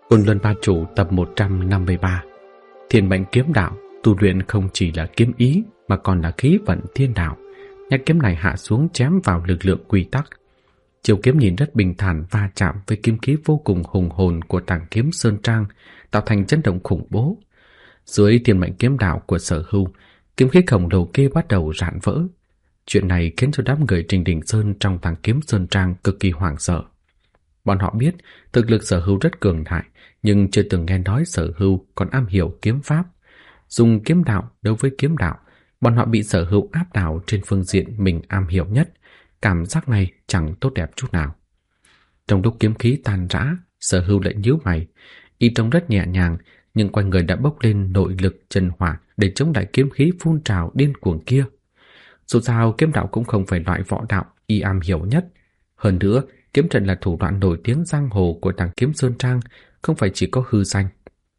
Côn Luân Ba Chủ tập 153. Thiên mệnh kiếm đạo tu luyện không chỉ là kiếm ý mà còn là khí vận thiên đạo. Nhát kiếm này hạ xuống chém vào lực lượng quy tắc. Chiều kiếm nhìn rất bình thản va chạm với kiếm khí vô cùng hùng hồn của tàng kiếm Sơn Trang, tạo thành chấn động khủng bố. Dưới thiên mệnh kiếm đạo của Sở Hưu, kiếm khí khổng lồ kia bắt đầu rạn vỡ. Chuyện này khiến cho đám người Trình Đình Sơn trong tàng kiếm Sơn Trang cực kỳ hoảng sợ. Bọn họ biết thực lực Sở Hưu rất cường đại, nhưng chưa từng nghe nói Sở Hưu còn am hiểu kiếm pháp. Dùng kiếm đạo đối với kiếm đạo, bọn họ bị Sở Hưu áp đảo trên phương diện mình am hiểu nhất. Cảm giác này chẳng tốt đẹp chút nào. Trong lúc kiếm khí tan rã, Sở Hưu lại nhíu mày. Y trông rất nhẹ nhàng, nhưng quanh người đã bốc lên nội lực chân hỏa để chống lại kiếm khí phun trào điên cuồng kia. Dù sao kiếm đạo cũng không phải loại võ đạo y am hiểu nhất. Hơn nữa, kiếm trận là thủ đoạn nổi tiếng giang hồ của tàng kiếm Sơn Trang, không phải chỉ có hư danh.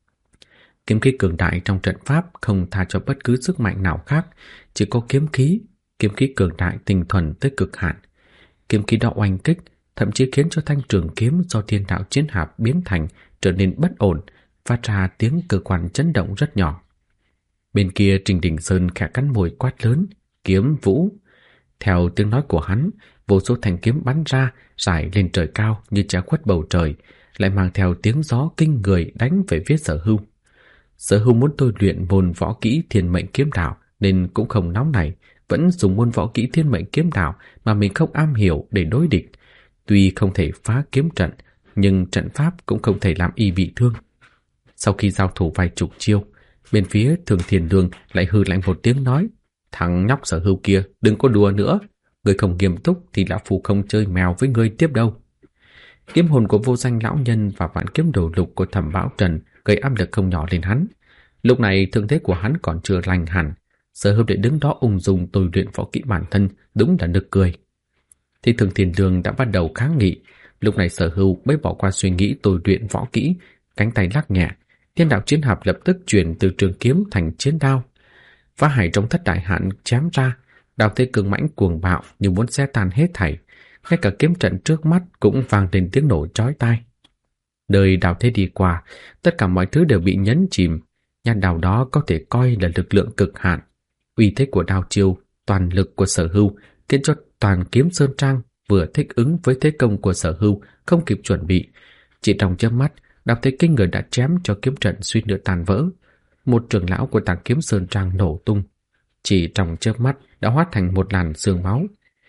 Kiếm khí cường đại trong trận pháp không tha cho bất cứ sức mạnh nào khác, chỉ có kiếm khí cường đại tinh thuần tới cực hạn. Kiếm khí đó oanh kích, thậm chí khiến cho thanh trường kiếm do thiên đạo chiến hạp biến thành trở nên bất ổn, phát ra tiếng cơ quan chấn động rất nhỏ. Bên kia Trình Đình Sơn khẽ cắn môi quát lớn, kiếm vũ. Theo tiếng nói của hắn, vô số thanh kiếm bắn ra, rải lên trời cao như che khuất bầu trời, lại mang theo tiếng gió kinh người đánh về phía Sở Hưu. Sở Hưu muốn tôi luyện môn võ kỹ thiên mệnh kiếm đạo nên cũng không nóng nảy, vẫn dùng môn võ kỹ thiên mệnh kiếm đạo mà mình không am hiểu để đối địch. Tuy không thể phá kiếm trận, nhưng trận pháp cũng không thể làm y bị thương. Sau khi giao thủ vài chục chiêu, bên phía Thường Thiền Lương lại hừ lạnh một tiếng nói: "Thằng nhóc Sở Hưu kia, đừng có đùa nữa. Người không nghiêm túc thì lão phu không chơi mèo với ngươi tiếp đâu." Kiếm hồn của Vô Danh lão nhân và vạn kiếm đồ lục của Thẩm Bảo Trần gây áp lực không nhỏ lên hắn. Lúc này thương thế của hắn còn chưa lành hẳn, Sở Hưu để đứng đó ung dung tôi luyện võ kỹ bản thân, đúng là nực cười. Thì Thường Thiền Lương đã bắt đầu kháng nghị. Lúc này Sở Hưu mới bỏ qua suy nghĩ tôi luyện võ kỹ, cánh tay lắc nhẹ, thiên đạo chiến hạp lập tức chuyển từ trường kiếm thành chiến đao. Phá hải trong thất đại hạn chém ra, đao thế cường mãnh cuồng bạo như muốn xé tan hết thảy, ngay cả kiếm trận trước mắt cũng vang lên tiếng nổ chói tai. Đời đao thế đi qua, tất cả mọi thứ đều bị nhấn chìm. Nhát đao đó có thể coi là lực lượng cực hạn. Uy thế của đao chiêu, toàn lực của Sở Hưu khiến cho toàn kiếm Sơn Trang vừa thích ứng với thế công của Sở Hưu, không kịp chuẩn bị. Chỉ trong chớp mắt, đao thế kinh người đã chém cho kiếm trận suýt nữa tan vỡ. Một trưởng lão của tàng kiếm Sơn Trang nổ tung, chỉ trong chớp mắt đã hóa thành một làn sương máu.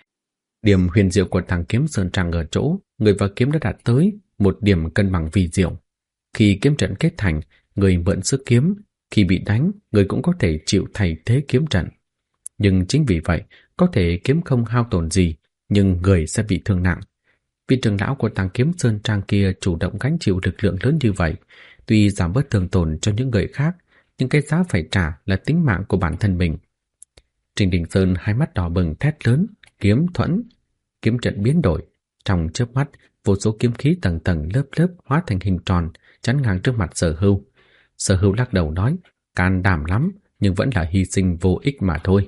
Điểm huyền diệu của tàng kiếm Sơn Trang ở chỗ người và kiếm đã đạt tới một điểm cân bằng vi diệu. Khi kiếm trận kết thành, người mượn sức kiếm, khi bị đánh, người cũng có thể chịu thay thế kiếm trận. Nhưng chính vì vậy, có thể kiếm không hao tổn gì, nhưng người sẽ bị thương nặng. Vị trưởng lão của tàng kiếm Sơn Trang kia chủ động gánh chịu lực lượng lớn như vậy, tuy giảm bớt thương tổn cho những người khác, nhưng cái giá phải trả là tính mạng của bản thân mình. Trình Đình Sơn hai mắt đỏ bừng thét lớn, kiếm thuẫn. Kiếm trận biến đổi, trong chớp mắt, vô số kiếm khí tầng tầng lớp lớp hóa thành hình tròn, chắn ngang trước mặt Sở Hưu. Sở Hưu lắc đầu nói, can đảm lắm, nhưng vẫn là hy sinh vô ích mà thôi.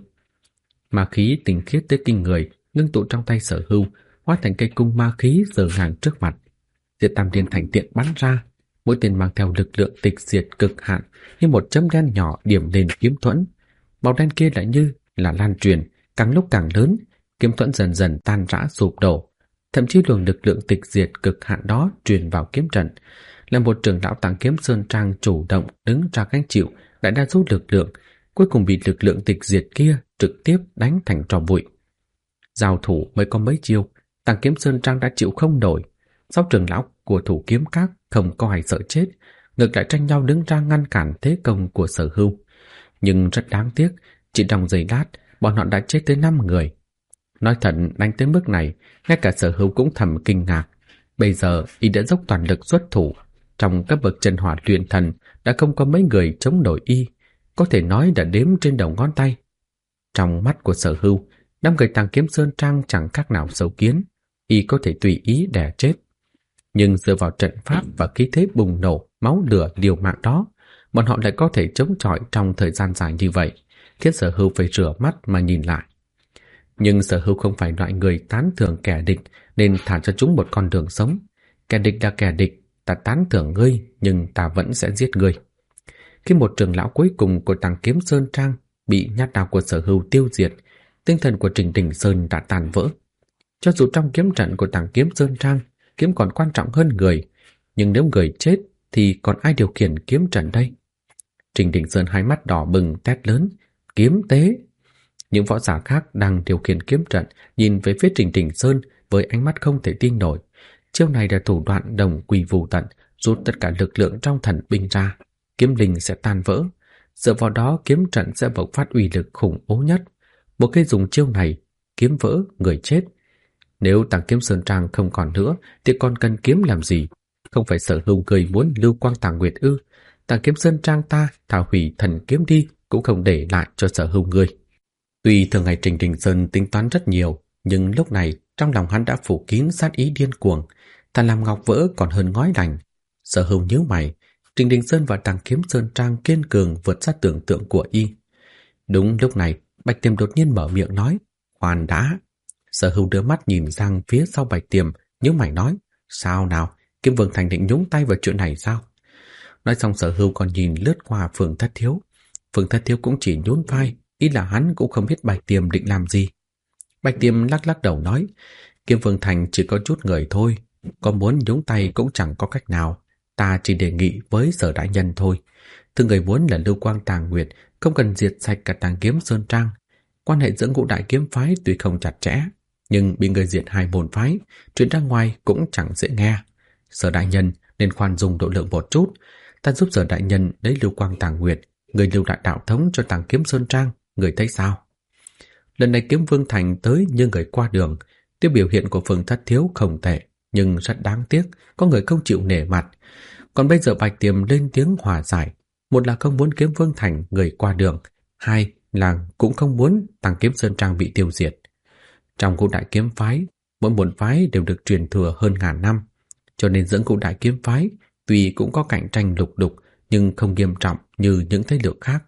Ma khí tinh khiết tới kinh người, ngưng tụ trong tay Sở Hưu, hóa thành cây cung ma khí giở ngang trước mặt. Diệt Tam Thiên Thành tiện bắn ra, mỗi tên mang theo lực lượng tịch diệt cực hạn, như một chấm đen nhỏ điểm lên kiếm thuẫn. Màu đen kia lại như là lan truyền, càng lúc càng lớn, kiếm thuẫn dần dần tan rã sụp đổ. Thậm chí luồng lực lượng tịch diệt cực hạn đó truyền vào kiếm trận. Là một trưởng lão tàng kiếm Sơn Trang chủ động đứng ra gánh chịu, lại đa số lực lượng, cuối cùng bị lực lượng tịch diệt kia trực tiếp đánh thành tro bụi. Giao thủ mới có mấy chiêu, tàng kiếm Sơn Trang đã chịu không nổi. Sáu trưởng lão của thủ kiếm các không có ai sợ chết, ngược lại tranh nhau đứng ra ngăn cản thế công của Sở Hưu. Nhưng rất đáng tiếc, chỉ trong giây lát, bọn họ đã chết tới 5 người. Nói thật, đánh tới mức này, ngay cả Sở Hưu cũng thầm kinh ngạc. Bây giờ y đã dốc toàn lực xuất thủ, trong các bậc chân hỏa luyện thần đã không có mấy người chống nổi y, có thể nói đã đếm trên đầu ngón tay. Trong mắt của Sở Hưu, 5 người tàng kiếm Sơn Trang chẳng khác nào sâu kiến, y có thể tùy ý đè chết. Nhưng dựa vào trận pháp và khí thế bùng nổ, máu lửa liều mạng đó, bọn họ lại có thể chống chọi trong thời gian dài như vậy, khiến Sở Hưu phải rửa mắt mà nhìn lại. Nhưng Sở Hưu không phải loại người tán thưởng kẻ địch nên thả cho chúng một con đường sống. Kẻ địch là kẻ địch, ta tán thưởng ngươi, nhưng ta vẫn sẽ giết ngươi. Khi một trưởng lão cuối cùng của Tàng Kiếm Sơn Trang bị nhát đao của Sở Hưu tiêu diệt, tinh thần của Trình Đình Sơn đã tàn vỡ. Cho dù trong kiếm trận của Tàng Kiếm Sơn Trang, kiếm còn quan trọng hơn người, nhưng nếu người chết thì còn ai điều khiển kiếm trận đây? Trình Đình Sơn hai mắt đỏ bừng thét lớn, kiếm tế! Những võ giả khác đang điều khiển kiếm trận nhìn về phía Trình Đình Sơn với ánh mắt không thể tin nổi. Chiêu này là thủ đoạn đồng quỷ vô tận, rút tất cả lực lượng trong thần binh ra, kiếm linh sẽ tan vỡ. Dựa vào đó kiếm trận sẽ bộc phát uy lực khủng bố nhất. Một khi dùng chiêu này, kiếm vỡ, người chết. Nếu Tàng Kiếm Sơn Trang không còn nữa thì còn cần kiếm làm gì? Không phải Sở Hưu người muốn lưu quang Tàng Nguyệt ư? Tàng Kiếm Sơn Trang ta thả hủy thần kiếm đi cũng không để lại cho Sở Hưu người. Tuy thường ngày Trình Đình Sơn tính toán rất nhiều, nhưng lúc này trong lòng hắn đã phủ kín sát ý điên cuồng, thà làm ngọc vỡ còn hơn ngói lành. Sở Hưu nhíu mày, Trình Đình Sơn và Tàng Kiếm Sơn Trang kiên cường vượt xa tưởng tượng của y. Đúng lúc này, Bạch Tiềm đột nhiên mở miệng nói, khoan đã. Sở Hưu đưa mắt nhìn sang phía sau Bạch Tiềm, nhíu mày nói, sao nào, Kiếm Vương Thành định nhúng tay vào chuyện này sao? Nói xong Sở Hưu còn nhìn lướt qua Phương Thất Thiếu. Phương Thất Thiếu cũng chỉ nhún vai, ý là hắn cũng không biết Bạch Tiềm định làm gì. Bạch Tiềm lắc lắc đầu nói, Kiếm Vương Thành chỉ có chút người thôi, có muốn nhúng tay cũng chẳng có cách nào. Ta chỉ đề nghị với Sở đại nhân thôi. Thứ người muốn là lưu quang Tàng Nguyệt, không cần diệt sạch cả Tàng Kiếm Sơn Trang. Quan hệ giữa ngũ đại kiếm phái tuy không chặt chẽ, nhưng bị người diệt hai môn phái, chuyện ra ngoài cũng chẳng dễ nghe. Sở đại nhân nên khoan dung độ lượng một chút. Ta giúp Sở đại nhân lấy lưu quang Tàng Nguyệt, người lưu đại đạo thống cho Tàng Kiếm Sơn Trang, người thấy sao? Lần này Kiếm Vương Thành tới như người qua đường. Tiêu biểu hiện của Phương Thất Thiếu không tệ, nhưng rất đáng tiếc, có người không chịu nể mặt. Còn bây giờ Bạch Tiềm lên tiếng hòa giải, một là không muốn Kiếm Vương Thành người qua đường, hai là cũng không muốn Tàng Kiếm Sơn Trang bị tiêu diệt. Trong ngũ đại kiếm phái, mỗi môn phái đều được truyền thừa hơn ngàn năm, cho nên giữa ngũ đại kiếm phái tuy cũng có cạnh tranh lục đục nhưng không nghiêm trọng như những thế lực khác.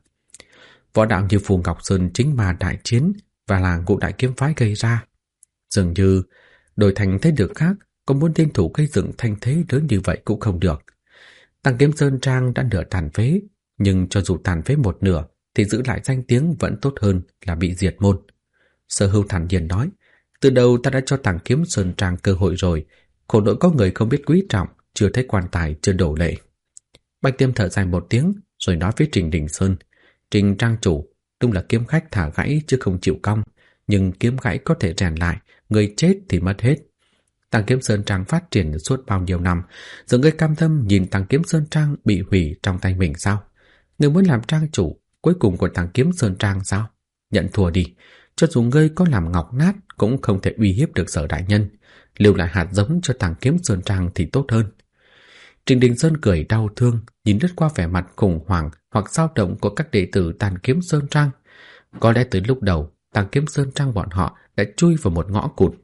Võ đạo như Phù Ngọc Sơn chính mà đại chiến và là ngũ đại kiếm phái gây ra. Dường như đổi thành thế lực khác có muốn liên thủ gây dựng thanh thế lớn như vậy cũng không được. Tàng Kiếm Sơn Trang đã nửa tàn phế, nhưng cho dù tàn phế một nửa thì giữ lại danh tiếng vẫn tốt hơn là bị diệt môn. Sở Hưu thản nhiên nói, từ đầu ta đã cho Tàng Kiếm Sơn Trang cơ hội rồi, khổ nỗi có người không biết quý trọng, chưa thấy quan tài chưa đổ lệ. Bạch Tiêm thở dài một tiếng rồi nói với Trình Đình Sơn, Trình Trang chủ, đúng là kiếm khách thả gãy chứ không chịu cong, nhưng kiếm gãy có thể rèn lại, người chết thì mất hết. Tàng Kiếm Sơn Trang phát triển suốt bao nhiêu năm, giờ ngươi cam tâm nhìn Tàng Kiếm Sơn Trang bị hủy trong tay mình sao? Ngươi muốn làm trang chủ cuối cùng của Tàng Kiếm Sơn Trang sao? Nhận thua đi, cho dù ngươi có làm ngọc nát cũng không thể uy hiếp được Sở đại nhân, lưu lại hạt giống cho Tàng Kiếm Sơn Trang thì tốt hơn. Trình Đình Sơn cười đau thương, nhìn lướt qua vẻ mặt khủng hoảng hoặc dao động của các đệ tử Tàng Kiếm Sơn Trang. Có lẽ từ lúc đầu, Tàng Kiếm Sơn Trang bọn họ đã chui vào một ngõ cụt.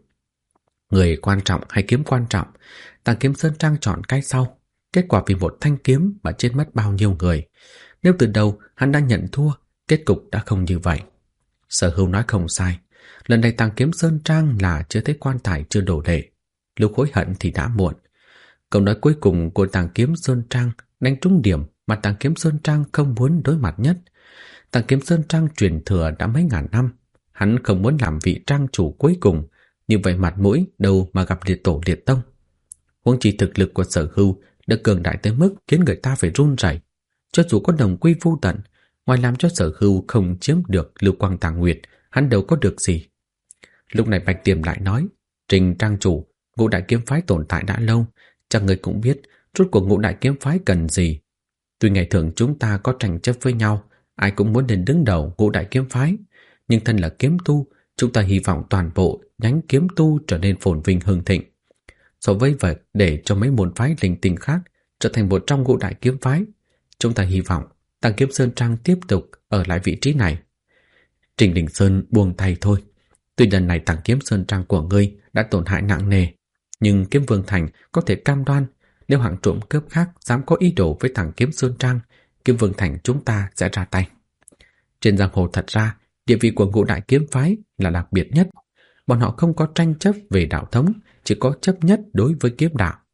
Người quan trọng hay kiếm quan trọng, Tàng Kiếm Sơn Trang chọn cái sau. Kết quả vì một thanh kiếm mà chết mất bao nhiêu người. Nếu từ đầu hắn đã nhận thua, kết cục đã không như vậy. Sở Hưu nói không sai. Lần này Tàng Kiếm Sơn Trang là chưa thấy quan tài chưa đổ lệ. Lúc hối hận thì đã muộn. Câu nói cuối cùng của Tàng Kiếm Sơn Trang đánh trúng điểm mà Tàng Kiếm Sơn Trang không muốn đối mặt nhất. Tàng Kiếm Sơn Trang truyền thừa đã mấy ngàn năm. Hắn không muốn làm vị trang chủ cuối cùng. Như vậy mặt mũi đâu mà gặp liệt tổ liệt tông. Huống chi thực lực của Sở Hưu đã cường đại tới mức khiến người ta phải run rẩy. Cho dù có đồng quy vô tận, ngoài làm cho Sở Hưu không chiếm được lưu quang Tàng Nguyệt, hắn đâu có được gì. Lúc này Bạch Tiềm lại nói, Trình trang chủ, ngũ đại kiếm phái tồn tại đã lâu, chắc người cũng biết rốt cuộc ngũ đại kiếm phái cần gì. Tuy ngày thường chúng ta có tranh chấp với nhau, ai cũng muốn lên đứng đầu ngũ đại kiếm phái, nhưng thân là kiếm tu, chúng ta hy vọng toàn bộ nhánh kiếm tu trở nên phồn vinh hưng thịnh. So với vậy, để cho mấy môn phái linh tinh khác trở thành một trong ngũ đại kiếm phái, chúng ta hy vọng Tàng Kiếm Sơn Trang tiếp tục ở lại vị trí này. Trình Đình Sơn buông tay thôi. Tuy lần này Tàng Kiếm Sơn Trang của ngươi đã tổn hại nặng nề, nhưng Kiếm Vương Thành có thể cam đoan nếu hạng trộm cướp khác dám có ý đồ với Tàng Kiếm Sơn Trang, Kiếm Vương Thành chúng ta sẽ ra tay. Trên giang hồ thật ra, địa vị của ngũ đại kiếm phái là đặc biệt nhất. Bọn họ không có tranh chấp về đạo thống, chỉ có chấp nhất đối với kiếm đạo.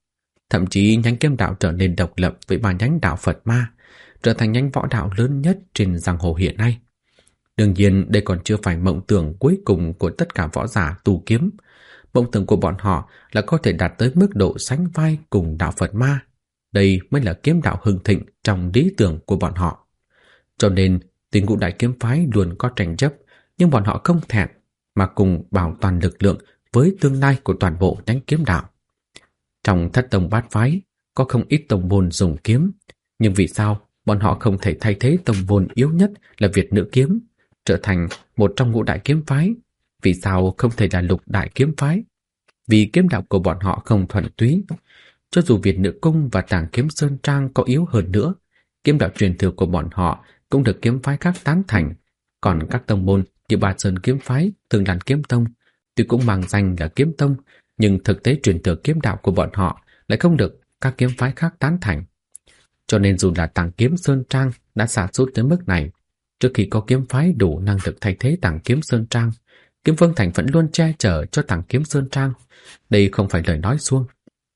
Thậm chí nhánh kiếm đạo trở nên độc lập với ba nhánh đạo Phật Ma, trở thành nhánh võ đạo lớn nhất trên giang hồ hiện nay. Đương nhiên đây còn chưa phải mộng tưởng cuối cùng của tất cả võ giả tu kiếm. Mộng tưởng của bọn họ là có thể đạt tới mức độ sánh vai cùng đạo Phật Ma. Đây mới là kiếm đạo hưng thịnh trong lý tưởng của bọn họ. Cho nên, tuy ngũ đại kiếm phái luôn có tranh chấp, nhưng bọn họ không thẹn mà cùng bảo toàn lực lượng với tương lai của toàn bộ nhánh kiếm đạo. Trong thất tông bát phái, có không ít tông môn dùng kiếm, nhưng vì sao bọn họ không thể thay thế tông môn yếu nhất là Việt Nữ Kiếm, trở thành một trong ngũ đại kiếm phái? Vì sao không thể là lục đại kiếm phái? Vì kiếm đạo của bọn họ không thuần túy. Cho dù Việt Nữ Cung và Tàng Kiếm Sơn Trang có yếu hơn nữa, kiếm đạo truyền thừa của bọn họ cũng được kiếm phái khác tán thành. Còn các tông môn như Ba Sơn Kiếm Phái, Thường Lan Kiếm Tông, tuy cũng mang danh là kiếm tông, nhưng thực tế truyền thừa kiếm đạo của bọn họ lại không được các kiếm phái khác tán thành. Cho nên dù là Tàng Kiếm Sơn Trang đã sa sút tới mức này, trước khi có kiếm phái đủ năng lực thay thế Tàng Kiếm Sơn Trang, Kiếm Vương Thành vẫn luôn che chở cho Tàng Kiếm Sơn Trang. Đây không phải lời nói suông.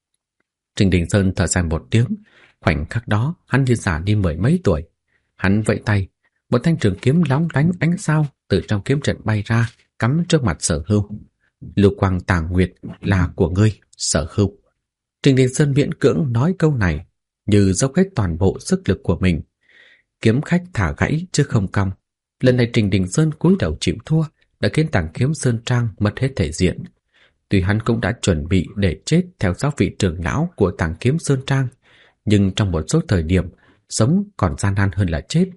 Trình Đình Sơn thở dài một tiếng, khoảnh khắc đó hắn như già đi mười mấy tuổi. Hắn vẫy tay, một thanh trường kiếm lóng lánh ánh sao từ trong kiếm trận bay ra, cắm trước mặt Sở Hưu. Lưu quang tàng nguyệt là của ngươi, Sở Hưu. Trình Đình Sơn miễn cưỡng nói câu này, như dốc hết toàn bộ sức lực của mình. Kiếm khách thả gãy chứ không cong. Lần này Trình Đình Sơn cúi đầu chịu thua, đã khiến Tàng Kiếm Sơn Trang mất hết thể diện. Tuy hắn cũng đã chuẩn bị để chết theo giáo vị trưởng lão của Tàng Kiếm Sơn Trang, nhưng trong một số thời điểm, sống còn gian nan hơn là chết.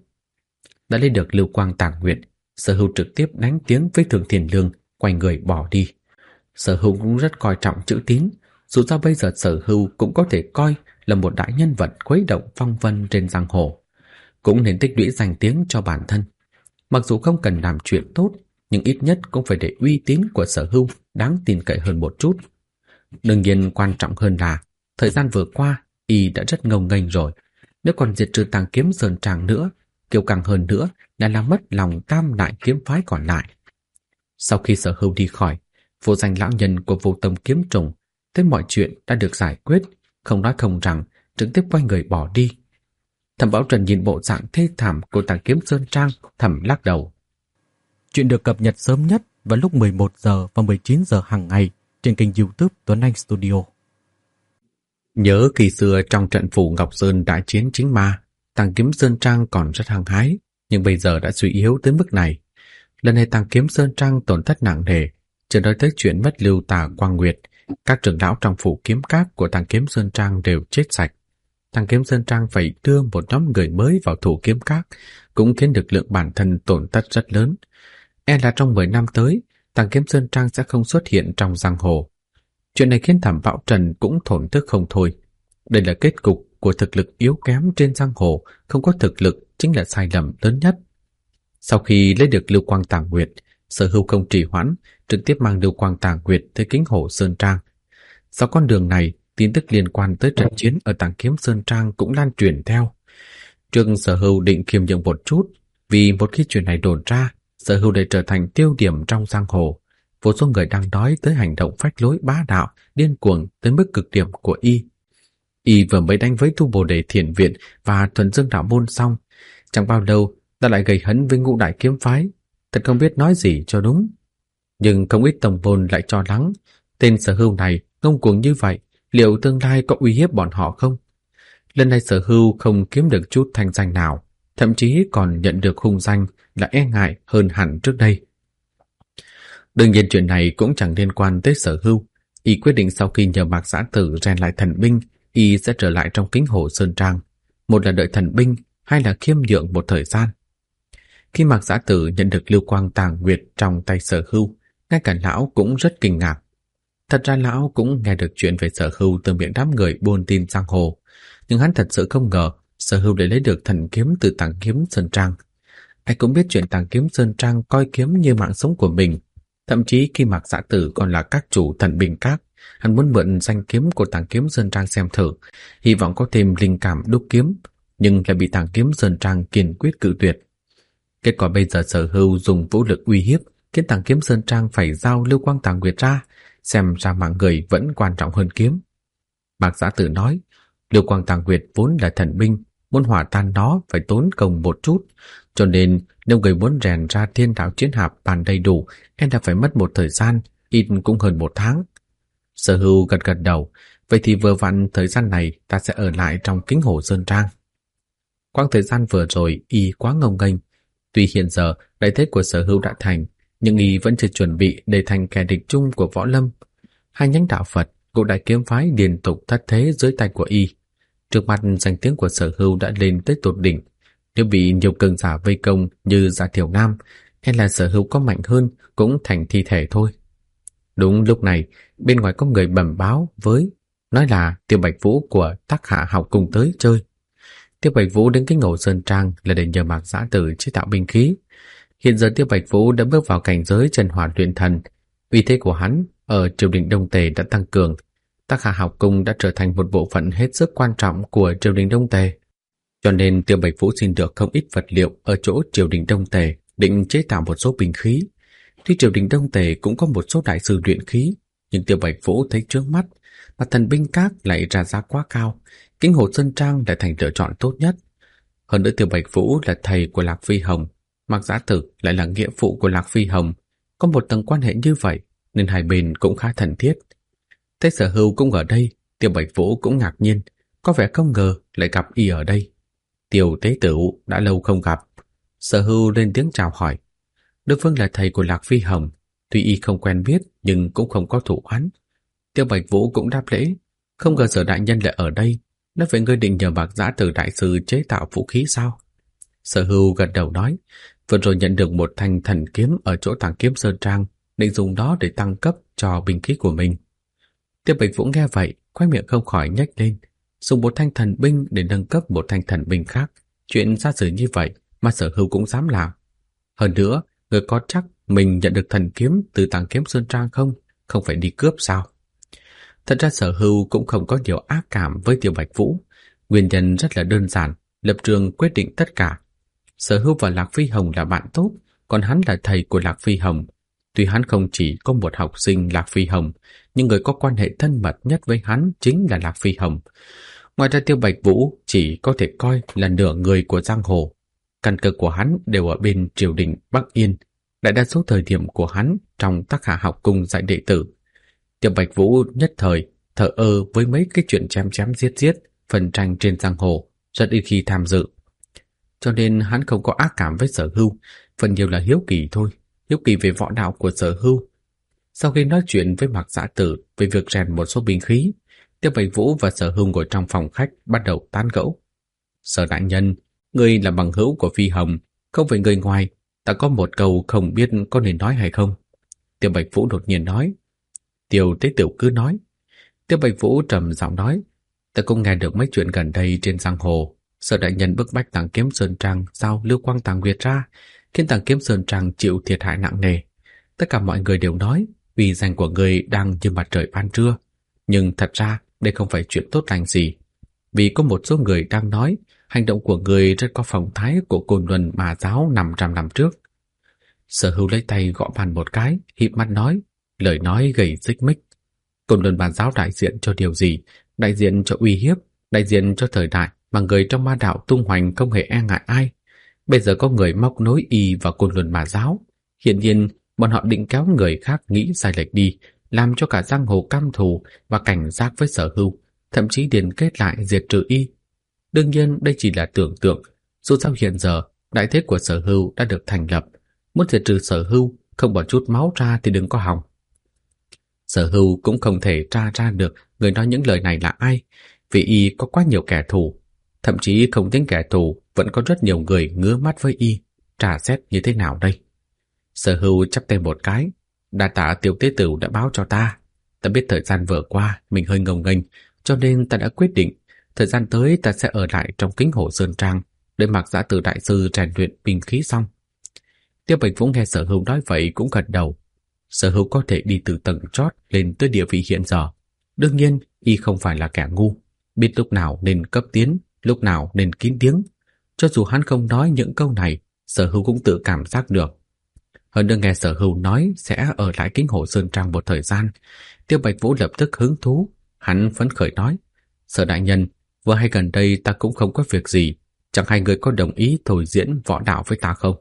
Đã lên được lưu quang tàng nguyện, Sở Hưu trực tiếp đánh tiếng với Thường Thiền Lương, quay người bỏ đi. Sở Hưu cũng rất coi trọng chữ tín, dù sao bây giờ Sở Hưu cũng có thể coi là một đại nhân vật khuấy động phong vân trên giang hồ, cũng nên tích lũy danh tiếng cho bản thân. Mặc dù không cần làm chuyện tốt, nhưng ít nhất cũng phải để uy tín của Sở Hưu đáng tin cậy hơn một chút. Đương nhiên quan trọng hơn là thời gian vừa qua y đã rất ngông nghênh rồi. Nếu còn diệt trừ Tàng Kiếm Sơn Trang nữa, kiêu căng hơn nữa là làm mất lòng tam đại kiếm phái còn lại. Sau khi Sở Hưu đi khỏi, vô danh lão nhân của Vô Tông Kiếm Trùng thấy mọi chuyện đã được giải quyết, không nói không rằng, trực tiếp quay người bỏ đi. Thẩm Bảo Trần nhìn bộ dạng thê thảm của Tàng Kiếm Sơn Trang, thầm lắc đầu. Chuyện được cập nhật sớm nhất vào lúc 11 giờ và 19 giờ hàng ngày trên kênh YouTube Tuấn Anh Studio. Nhớ khi xưa trong trận phủ Ngọc Sơn đại chiến chính ma, Tàng Kiếm Sơn Trang còn rất hăng hái, nhưng bây giờ đã suy yếu tới mức này. Lần này Tàng Kiếm Sơn Trang tổn thất nặng nề, chưa nói tới chuyện mất lưu Tà Quang Nguyệt, các trưởng lão trong phủ kiếm các của Tàng Kiếm Sơn Trang đều chết sạch. Tàng Kiếm Sơn Trang phải đưa một nhóm người mới vào thủ kiếm các, cũng khiến lực lượng bản thân tổn thất rất lớn. E là trong 10 năm tới, Tàng Kiếm Sơn Trang sẽ không xuất hiện trong giang hồ. Chuyện này khiến Thẩm Bảo Trần cũng thổn thức không thôi. Đây là kết cục của thực lực yếu kém trên giang hồ, không có thực lực chính là sai lầm lớn nhất. Sau khi lấy được Lưu Quang Tàng Nguyệt, Sở Hưu không trì hoãn, trực tiếp mang Lưu Quang Tàng Nguyệt tới Kính Hồ Sơn Trang. Sau con đường này, tin tức liên quan tới trận chiến ở Tàng Kiếm Sơn Trang cũng lan truyền theo. Trước Sở Hưu định khiêm nhường một chút, vì một khi chuyện này đồn ra, Sở Hưu để trở thành tiêu điểm trong giang hồ. Vô số người đang nói tới hành động phách lối bá đạo, điên cuồng tới mức cực điểm của y. Y vừa mới đánh với Tu Bồ Đề Thiền Viện và Thuần Dương Đạo Môn xong, chẳng bao lâu đã lại gây hấn với ngũ đại kiếm phái, thật không biết nói gì cho đúng. Nhưng không ít tổng môn lại cho lắng, tên Sở Hưu này ngông cuồng như vậy, liệu tương lai có uy hiếp bọn họ không? Lần này Sở Hưu không kiếm được chút thanh danh nào, thậm chí còn nhận được hung danh là e ngại hơn hẳn trước đây. Đương nhiên chuyện này cũng chẳng liên quan tới Sở Hưu. Y quyết định sau khi nhờ Mạc Giã Tử rèn lại thần binh, y sẽ trở lại trong Kính Hồ Sơn Trang, một là đợi thần binh, hai là khiêm nhượng một thời gian. Khi Mạc Giã Tử nhận được Lưu Quang Tàng Nguyệt trong tay Sở Hưu, ngay cả lão cũng rất kinh ngạc. Thật ra lão cũng nghe được chuyện về Sở Hưu từ miệng đám người buôn tin giang hồ, nhưng hắn thật sự không ngờ Sở Hưu để lấy được thần kiếm từ Tàng Kiếm Sơn Trang. Ai cũng biết chuyện Tàng Kiếm Sơn Trang coi kiếm như mạng sống của mình. Thậm chí khi Mạc Giã Tử còn là các chủ thần binh các, hắn muốn mượn danh kiếm của Tàng Kiếm Sơn Trang xem thử, hy vọng có thêm linh cảm đúc kiếm, nhưng lại bị Tàng Kiếm Sơn Trang kiên quyết cự tuyệt. Kết quả bây giờ Sở Hưu dùng vũ lực uy hiếp, khiến Tàng Kiếm Sơn Trang phải giao Lưu Quang Tàng Nguyệt ra, xem ra mạng người vẫn quan trọng hơn kiếm. Mạc Giã Tử nói, Liêu Quang Tàng Nguyệt vốn là thần binh, muốn hòa tan nó phải tốn công một chút, cho nên nếu người muốn rèn ra thiên đạo chiến hạp bàn đầy đủ, em đã phải mất một thời gian, ít cũng hơn 1 tháng. Sở Hưu gật gật đầu, vậy thì vừa vặn thời gian này ta sẽ ở lại trong Kính Hồ Sơn Trang. Quãng thời gian vừa rồi y quá ngông nghênh, tuy hiện giờ đại thế của Sở Hưu đã thành, nhưng y vẫn chưa chuẩn bị để thành kẻ địch chung của võ lâm. Hai nhánh đạo Phật, Ngũ Đại Kiếm Phái liên tục thất thế dưới tay của y. Trước mặt danh tiếng của Sở Hưu đã lên tới tột đỉnh, nếu bị nhiều cường giả vây công như Dạ Thiểu Nam, hay là Sở Hưu có mạnh hơn cũng thành thi thể thôi. Đúng lúc này, bên ngoài có người bẩm báo với, nói là Tiêu Bạch Vũ của Tắc Hạ Học Cung tới chơi. Tiêu Bạch Vũ đến Kính Hồ Sơn Trang là để nhờ Mạc Giã Tử chế tạo binh khí. Hiện giờ Tiêu Bạch Vũ đã bước vào cảnh giới chân hỏa luyện thần, uy thế của hắn ở triều đình Đông Tề đã tăng cường. Tắc Hạ Học Cung đã trở thành một bộ phận hết sức quan trọng của triều đình Đông Tề. Cho nên Tiêu Bạch Vũ xin được không ít vật liệu ở chỗ triều đình Đông Tề, định chế tạo một số binh khí. Tuy triều đình Đông Tề cũng có một số đại sư luyện khí, nhưng Tiêu Bạch Vũ thấy trước mắt, mà thần binh các lại ra giá quá cao, Kính Hồ Sơn Trang lại thành lựa chọn tốt nhất. Hơn nữa Tiêu Bạch Vũ là thầy của Lạc Phi Hồng, Mạc Giã Tử lại là nghĩa phụ của Lạc Phi Hồng, có một tầng quan hệ như vậy nên hai bên cũng khá thân thiết. Thấy Sở Hưu cũng ở đây, Tiêu Bạch Vũ cũng ngạc nhiên, có vẻ không ngờ lại gặp y ở đây. Tiêu tế tửu đã lâu không gặp. Sở Hưu lên tiếng chào hỏi. Đối phương là thầy của Lạc Phi Hồng, tuy y không quen biết nhưng cũng không có thủ oán. Tiêu Bạch Vũ cũng đáp lễ, không ngờ Sở đại nhân lại ở đây, nói vậy ngươi định nhờ Mạc Giã Tử đại sư chế tạo vũ khí sao? Sở Hưu gật đầu nói, vừa rồi nhận được một thanh thần kiếm ở chỗ Tàng Kiếm Sơn Trang, định dùng đó để tăng cấp cho binh khí của mình. Tiêu Bạch Vũ nghe vậy, khóe miệng không khỏi nhếch lên, dùng một thanh thần binh để nâng cấp một thanh thần binh khác, chuyện xa xỉ như vậy mà Sở Hưu cũng dám làm. Hơn nữa, người có chắc mình nhận được thần kiếm từ Tàng Kiếm Sơn Trang không? Không phải đi cướp sao? Thật ra Sở Hưu cũng không có nhiều ác cảm với Tiêu Bạch Vũ, nguyên nhân rất là đơn giản, lập trường quyết định tất cả. Sở Hưu và Lạc Phi Hồng là bạn tốt, còn hắn là thầy của Lạc Phi Hồng. Tuy hắn không chỉ có một học sinh Lạc Phi Hồng, nhưng người có quan hệ thân mật nhất với hắn chính là Lạc Phi Hồng. Ngoài ra Tiêu Bạch Vũ chỉ có thể coi là nửa người của giang hồ. Căn cơ của hắn đều ở bên triều đình Bắc Yên, đại đa số thời điểm của hắn trong Tắc Hạ Học Cung dạy đệ tử. Tiêu Bạch Vũ nhất thời thờ ơ với mấy cái chuyện chém chém giết giết, phần tranh trên giang hồ, rất ít khi tham dự. Cho nên hắn không có ác cảm với Sở Hưu, phần nhiều là hiếu kỳ thôi, hiếu kỳ về võ đạo của Sở Hưu. Sau khi nói chuyện với Mạc Giã Tử về việc rèn một số binh khí, Tiêu Bạch Vũ và Sở Hưu ngồi trong phòng khách bắt đầu tán gẫu. Sở đại nhân, ngươi là bằng hữu của Phi Hồng, không phải người ngoài, ta có một câu không biết có nên nói hay không. Tiêu Bạch Vũ đột nhiên nói. Tiêu tế tiểu cứ nói. Tiêu Bạch Vũ trầm giọng nói, ta cũng nghe được mấy chuyện gần đây trên giang hồ. Sở đại nhân bức bách Tàng Kiếm Sơn Trang giao Liêu Quang Tàng Nguyệt ra, khiến Tàng Kiếm Sơn Trang chịu thiệt hại nặng nề. Tất cả mọi người đều nói uy danh của người đang như mặt trời ban trưa, nhưng thật ra đây không phải chuyện tốt lành gì. Vì có một số người đang nói hành động của người rất có phong thái của Côn Luân Ma giáo 500 năm trước. Sở Hưu lấy tay gõ bàn một cái, híp mắt nói, lời nói gầy xích mích. Côn Luân Ma giáo đại diện cho điều gì? Đại diện cho uy hiếp, đại diện cho thời đại mà người trong ma đạo tung hoành không hề e ngại ai. Bây giờ có người móc nối y vào Côn Luân Ma giáo, hiển nhiên bọn họ định kéo người khác nghĩ sai lệch đi, làm cho cả giang hồ căm thù và cảnh giác với Sở Hưu, thậm chí điền kết lại diệt trừ y. Đương nhiên đây chỉ là tưởng tượng, dù sao hiện giờ đại thế của Sở Hưu đã được thành lập, muốn diệt trừ Sở Hưu không bỏ chút máu ra thì đừng có hòng. Sở Hưu cũng không thể tra ra được người nói những lời này là ai, vì y có quá nhiều kẻ thù, thậm chí không tính kẻ thù vẫn có rất nhiều người ngứa mắt với y, trả xét như thế nào đây? Sở Hưu chắp tay một cái, đa tạ Tiêu tế tửu đã báo cho ta. Ta biết thời gian vừa qua mình hơi ngông nghênh, cho nên ta đã quyết định thời gian tới ta sẽ ở lại trong Kính Hồ Sơn Trang để Mạc Giã Tử đại sư rèn luyện binh khí xong. Tiêu Bạch Vũ nghe Sở Hưu nói vậy cũng gật đầu. Sở Hưu có thể đi từ tầng chót lên tới địa vị hiện giờ. Đương nhiên, y không phải là kẻ ngu, biết lúc nào nên cấp tiến, lúc nào nên kín tiếng. Cho dù hắn không nói những câu này, Sở Hưu cũng tự cảm giác được. Hơn nữa nghe Sở Hưu nói sẽ ở lại Kính Hồ Sơn Trang một thời gian, Tiêu Bạch Vũ lập tức hứng thú, hắn phấn khởi nói, Sở đại nhân, vừa hay gần đây ta cũng không có việc gì, chẳng hay người có đồng ý thôi diễn võ đạo với ta không?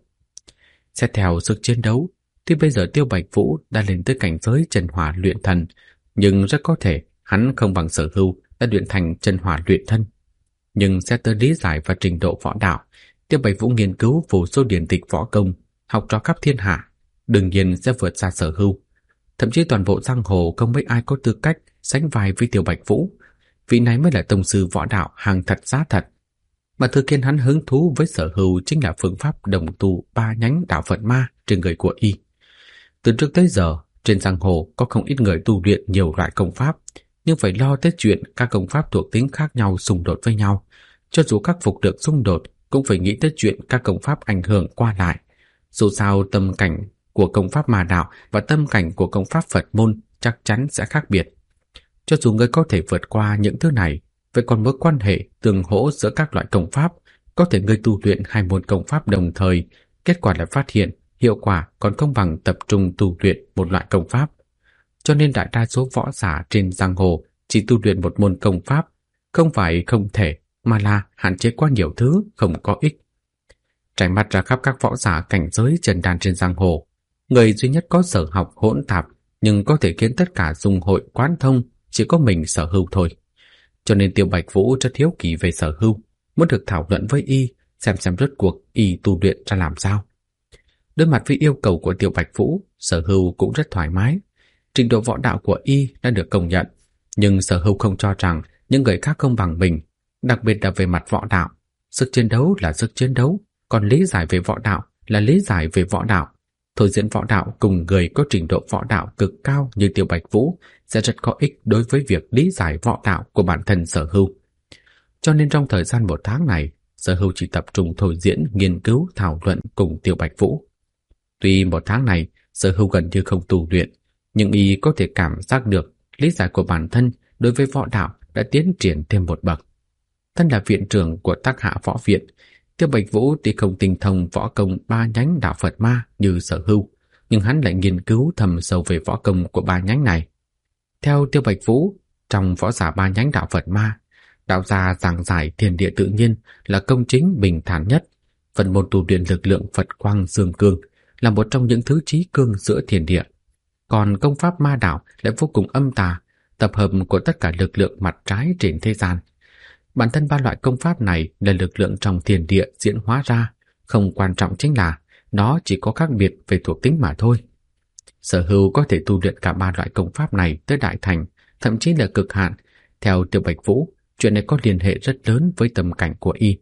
Xét theo sức chiến đấu, tuy bây giờ Tiêu Bạch Vũ đã lên tới cảnh giới chân hỏa luyện thần, nhưng rất có thể hắn không bằng Sở Hưu đã luyện thành chân hỏa luyện thân. Nhưng xét tới lý giải và trình độ võ đạo, Tiêu Bạch Vũ nghiên cứu vô số điển tịch võ công, học trò khắp thiên hạ, đương nhiên sẽ vượt xa Sở Hưu. Thậm chí toàn bộ giang hồ không mấy ai có tư cách sánh vai với Tiêu Bạch Vũ. Vị này mới là tông sư võ đạo hàng thật giá thật. Mà thứ khiến hắn hứng thú với Sở Hưu chính là phương pháp đồng tu 3 nhánh đạo Phật ma trên người của y. Từ trước tới giờ, trên giang hồ có không ít người tu luyện nhiều loại công pháp, nhưng phải lo tới chuyện các công pháp thuộc tính khác nhau xung đột với nhau. Cho dù khắc phục được xung đột, cũng phải nghĩ tới chuyện các công pháp ảnh hưởng qua lại. Dù sao tâm cảnh của công pháp ma đạo và tâm cảnh của công pháp Phật môn chắc chắn sẽ khác biệt. Cho dù người có thể vượt qua những thứ này, vậy còn mối quan hệ tương hỗ giữa các loại công pháp, có thể người tu luyện 2 môn công pháp đồng thời, kết quả là phát hiện hiệu quả còn không bằng tập trung tu luyện một loại công pháp. Cho nên đại đa số võ giả trên giang hồ chỉ tu luyện một môn công pháp, không phải không thể, mà là hạn chế quá nhiều thứ không có ích. Trải mặt ra khắp các võ giả cảnh giới trần đan trên giang hồ, người duy nhất có sở học hỗn tạp nhưng có thể khiến tất cả dung hội quán thông chỉ có mình Sở Hưu thôi. Cho nên Tiêu Bạch Vũ rất hiếu kỳ về Sở Hưu, muốn được thảo luận với y xem rốt cuộc y tu luyện ra làm sao. Đối mặt với yêu cầu của Tiêu Bạch Vũ, Sở Hưu cũng rất thoải mái. Trình độ võ đạo của y đã được công nhận, nhưng Sở Hưu không cho rằng những người khác không bằng mình, đặc biệt là về mặt võ đạo. Sức chiến đấu là sức chiến đấu, còn lý giải về võ đạo là lý giải về võ đạo. Thôi diễn võ đạo cùng người có trình độ võ đạo cực cao như Tiêu Bạch Vũ sẽ rất có ích đối với việc lý giải võ đạo của bản thân Sở Hưu. Cho nên trong thời gian 1 tháng này, Sở Hưu chỉ tập trung thôi diễn, nghiên cứu, thảo luận cùng Tiêu Bạch Vũ. Tuy 1 tháng này Sở Hưu gần như không tu luyện, nhưng y có thể cảm giác được lý giải của bản thân đối với võ đạo đã tiến triển thêm một bậc. Thân là viện trưởng của Tắc Hạ Võ Viện, Tiêu Bạch Vũ tuy không tinh thông võ công 3 nhánh đạo Phật ma như Sở Hưu, nhưng hắn lại nghiên cứu thầm sâu về võ công của 3 nhánh này. Theo Tiêu Bạch Vũ, trong võ giả 3 nhánh đạo Phật ma, đạo gia giảng giải thiên địa tự nhiên là công chính bình thản nhất. Phần môn tu luyện lực lượng Phật quang dương cương là một trong những thứ trí cương giữa thiên địa. Còn công pháp ma đạo lại vô cùng âm tà, tập hợp của tất cả lực lượng mặt trái trên thế gian. Bản thân 3 loại công pháp này là lực lượng trong thiên địa diễn hóa ra, không quan trọng chính là nó chỉ có khác biệt về thuộc tính mà thôi. Sở Hưu có thể tu luyện cả 3 loại công pháp này tới đại thành, thậm chí là cực hạn. Theo Tiêu Bạch Vũ, chuyện này có liên hệ rất lớn với tâm cảnh của y.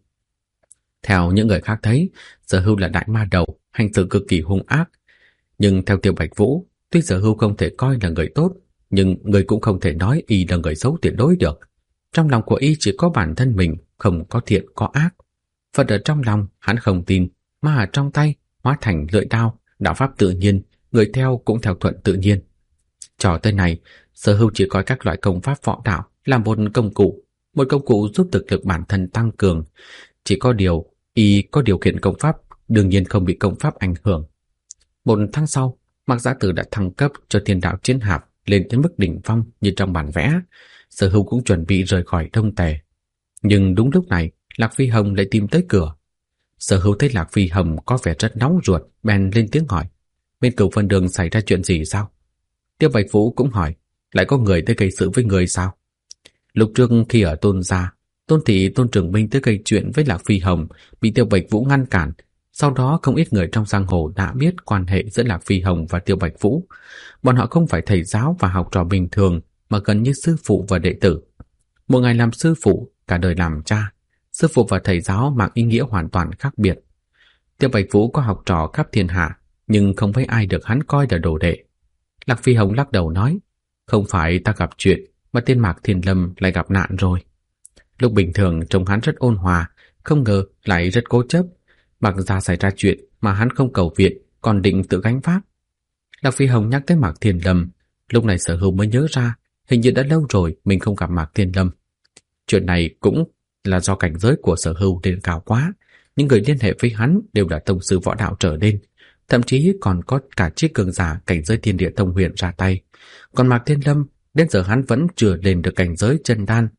Theo những người khác thấy, Sở Hưu là đại ma đầu, hành xử cực kỳ hung ác. Nhưng theo Tiêu Bạch Vũ, tuy Sở Hưu không thể coi là người tốt, nhưng người cũng không thể nói y là người xấu tuyệt đối được. Trong lòng của y chỉ có bản thân mình, không có thiện có ác. Phật ở trong lòng hắn không tin, ma ở trong tay hóa thành lưỡi đao, đạo pháp tự nhiên, người theo cũng theo thuận tự nhiên. Trò tới này, Sở Hưu chỉ coi các loại công pháp võ đạo là một công cụ giúp thực lực bản thân tăng cường. Chỉ có điều, y có điều khiển công pháp, đương nhiên không bị công pháp ảnh hưởng. 1 tháng sau, Mạc Giã Tử đã thăng cấp cho Thiên Đạo Chiến Hạp lên đến mức đỉnh phong như trong bản vẽ. Sở Hưu cũng chuẩn bị rời khỏi Đông Tề. Nhưng đúng lúc này, Lạc Phi Hồng lại tìm tới cửa. Sở Hưu thấy Lạc Phi Hồng có vẻ rất nóng ruột, bèn lên tiếng hỏi: bên Cửu Vân Đường xảy ra chuyện gì sao? Tiêu Bạch Vũ cũng hỏi: lại có người tới gây sự với người sao? Lúc trước khi ở Tôn gia, Tôn thị Tôn Trường Minh tới gây chuyện với Lạc Phi Hồng, bị Tiêu Bạch Vũ ngăn cản. Sau đó không ít người trong giang hồ đã biết quan hệ giữa Lạc Phi Hồng và Tiêu Bạch Vũ. Bọn họ không phải thầy giáo và học trò bình thường, mà gần như sư phụ và đệ tử. Một ngày làm sư phụ, cả đời làm cha. Sư phụ và thầy giáo mang ý nghĩa hoàn toàn khác biệt. Tiêu Bạch Vũ có học trò khắp thiên hạ, nhưng không thấy ai được hắn coi là đồ đệ. Lạc Phi Hồng lắc đầu nói: không phải ta gặp chuyện, mà tên Mạc Thiên Lâm lại gặp nạn rồi. Lúc bình thường trông hắn rất ôn hòa, không ngờ lại rất cố chấp. Mặc ra xảy ra chuyện mà hắn không cầu viện, còn định tự gánh vác. Lạc Phi Hồng nhắc tới Mạc Thiên Lâm, lúc này Sở Hưu mới nhớ ra, hình như đã lâu rồi mình không gặp Mạc Thiên Lâm. Chuyện này cũng là do cảnh giới của Sở Hưu lên cao quá, những người liên hệ với hắn đều là tông sư võ đạo trở lên, thậm chí còn có cả chiếc cường giả cảnh giới thiên địa thông huyền ra tay. Còn Mạc Thiên Lâm, đến giờ hắn vẫn chưa lên được cảnh giới chân đan.